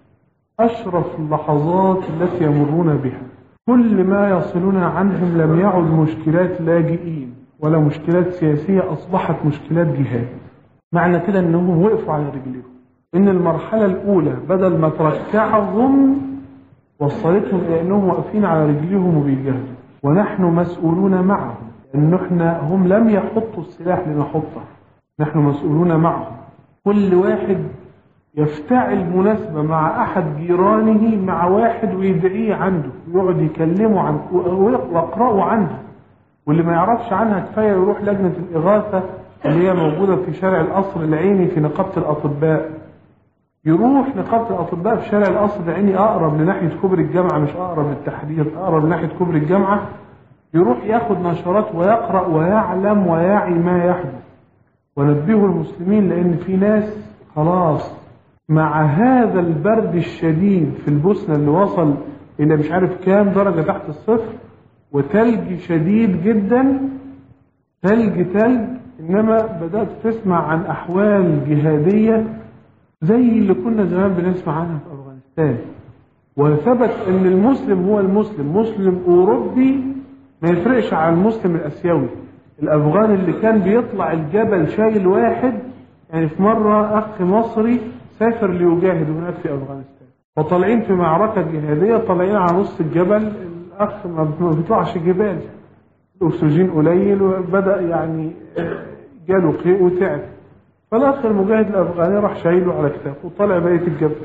أشرف اللحظات التي يمرون بها. كل ما يصلنا عنهم لم يعد مشكلات لاجئين ولا مشكلات سياسية، أصبحت مشكلات جهاد. معنى كده أنهم وقفوا على رجليهم، إن المرحلة الأولى بدل ما تركعهم وصلتهم إلى أنهم واقفين على رجليهم وبيجاهدوا، ونحن مسؤولون معهم إن إحنا هم لم يحطوا السلاح لنحطه، نحن مسؤولون معهم. كل واحد يفتعل مناسبة مع أحد جيرانه مع واحد ويدعيه عنده ويقعد يكلمه عنه ويقرأه عنه، واللي ما يعرفش عنها كفاية يروح لجنة الإغاثة اللي هي موجودة في شارع القصر العيني في نقابة الأطباء. يروح نقابة الأطباء في شارع القصر العيني أقرب لناحية كوبري الجامعة، مش أقرب للتحرير، أقرب لناحية كوبري الجامعة، يروح ياخد نشرات ويقرأ ويعلم ويعي ما يحدث. ونبهوا المسلمين لأن في ناس خلاص مع هذا البرد الشديد في البوسنة اللي وصل إلى مش عارف كام درجة تحت الصفر، وتلج شديد جدا، تلج تلج، إنما بدأت تسمع عن أحوال جهادية زي اللي كنا زمان بنسمع عنها في أفغانستان. وثبت أن المسلم هو المسلم، مسلم أوروبي ما يفرقش عن المسلم الأسيوي. الأفغان اللي كان بيطلع الجبل شايل واحد، يعني في مرة أخ مصري سافر ليجاهد هناك في أفغانستان، وطالعين في معركة جهادية، طالعين على نص الجبل، الأخ ما بيطلعش جبال، الأكسجين قليل، وبدأ يعني جاله قيء وتعب، فالأخ المجاهد الأفغاني راح شايله على كتافه وطلع بقية الجبل.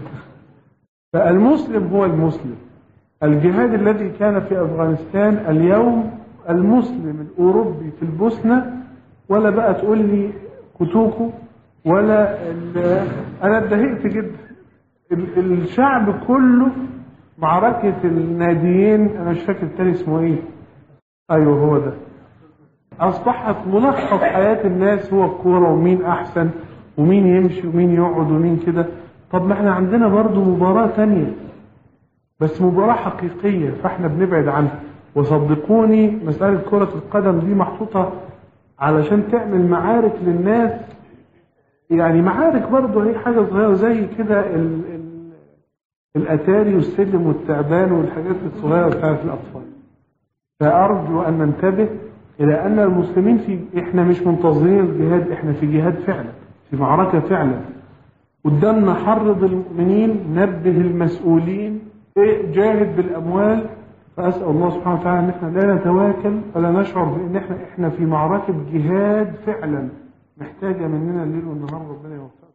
فالمسلم هو المسلم. الجهاد الذي كان في أفغانستان اليوم المسلم الأوروبي في البوسنة، ولا بقى تقول لي كتوكو ولا أنا اتضايقت جدا. الشعب كله، معركة الناديين، أنا مش فاكر التاني اسمه إيه، أيوه هو ده، أصبحت ملخص حياة الناس هو الكورة، ومين أحسن ومين يمشي ومين يقعد ومين كده. طب ما احنا عندنا برضو مباراة تانية، بس مباراة حقيقية، فاحنا بنبعد عنها. وصدقوني مسألة كرة القدم دي محطوطة علشان تعمل معارك للناس، يعني معارك برضو هي حاجة صغيرة زي كده ال ال الأتاري والسلم والتعبان والحاجات الصغيرة بتاعت الأطفال. فأرجو أن ننتبه إلى أن المسلمين في، إحنا مش منتظرين الجهاد، إحنا في جهاد فعلا، في معركة فعلا قدامنا. حرض المؤمنين، نبه المسؤولين، جاهد بالأموال. فأسأل الله سبحانه وتعالى أن احنا لا نتواكل ولا نشعر بأن احنا احنا في معركة جهاد فعلا محتاجة مننا الليل والنهار. ربنا يوفقنا.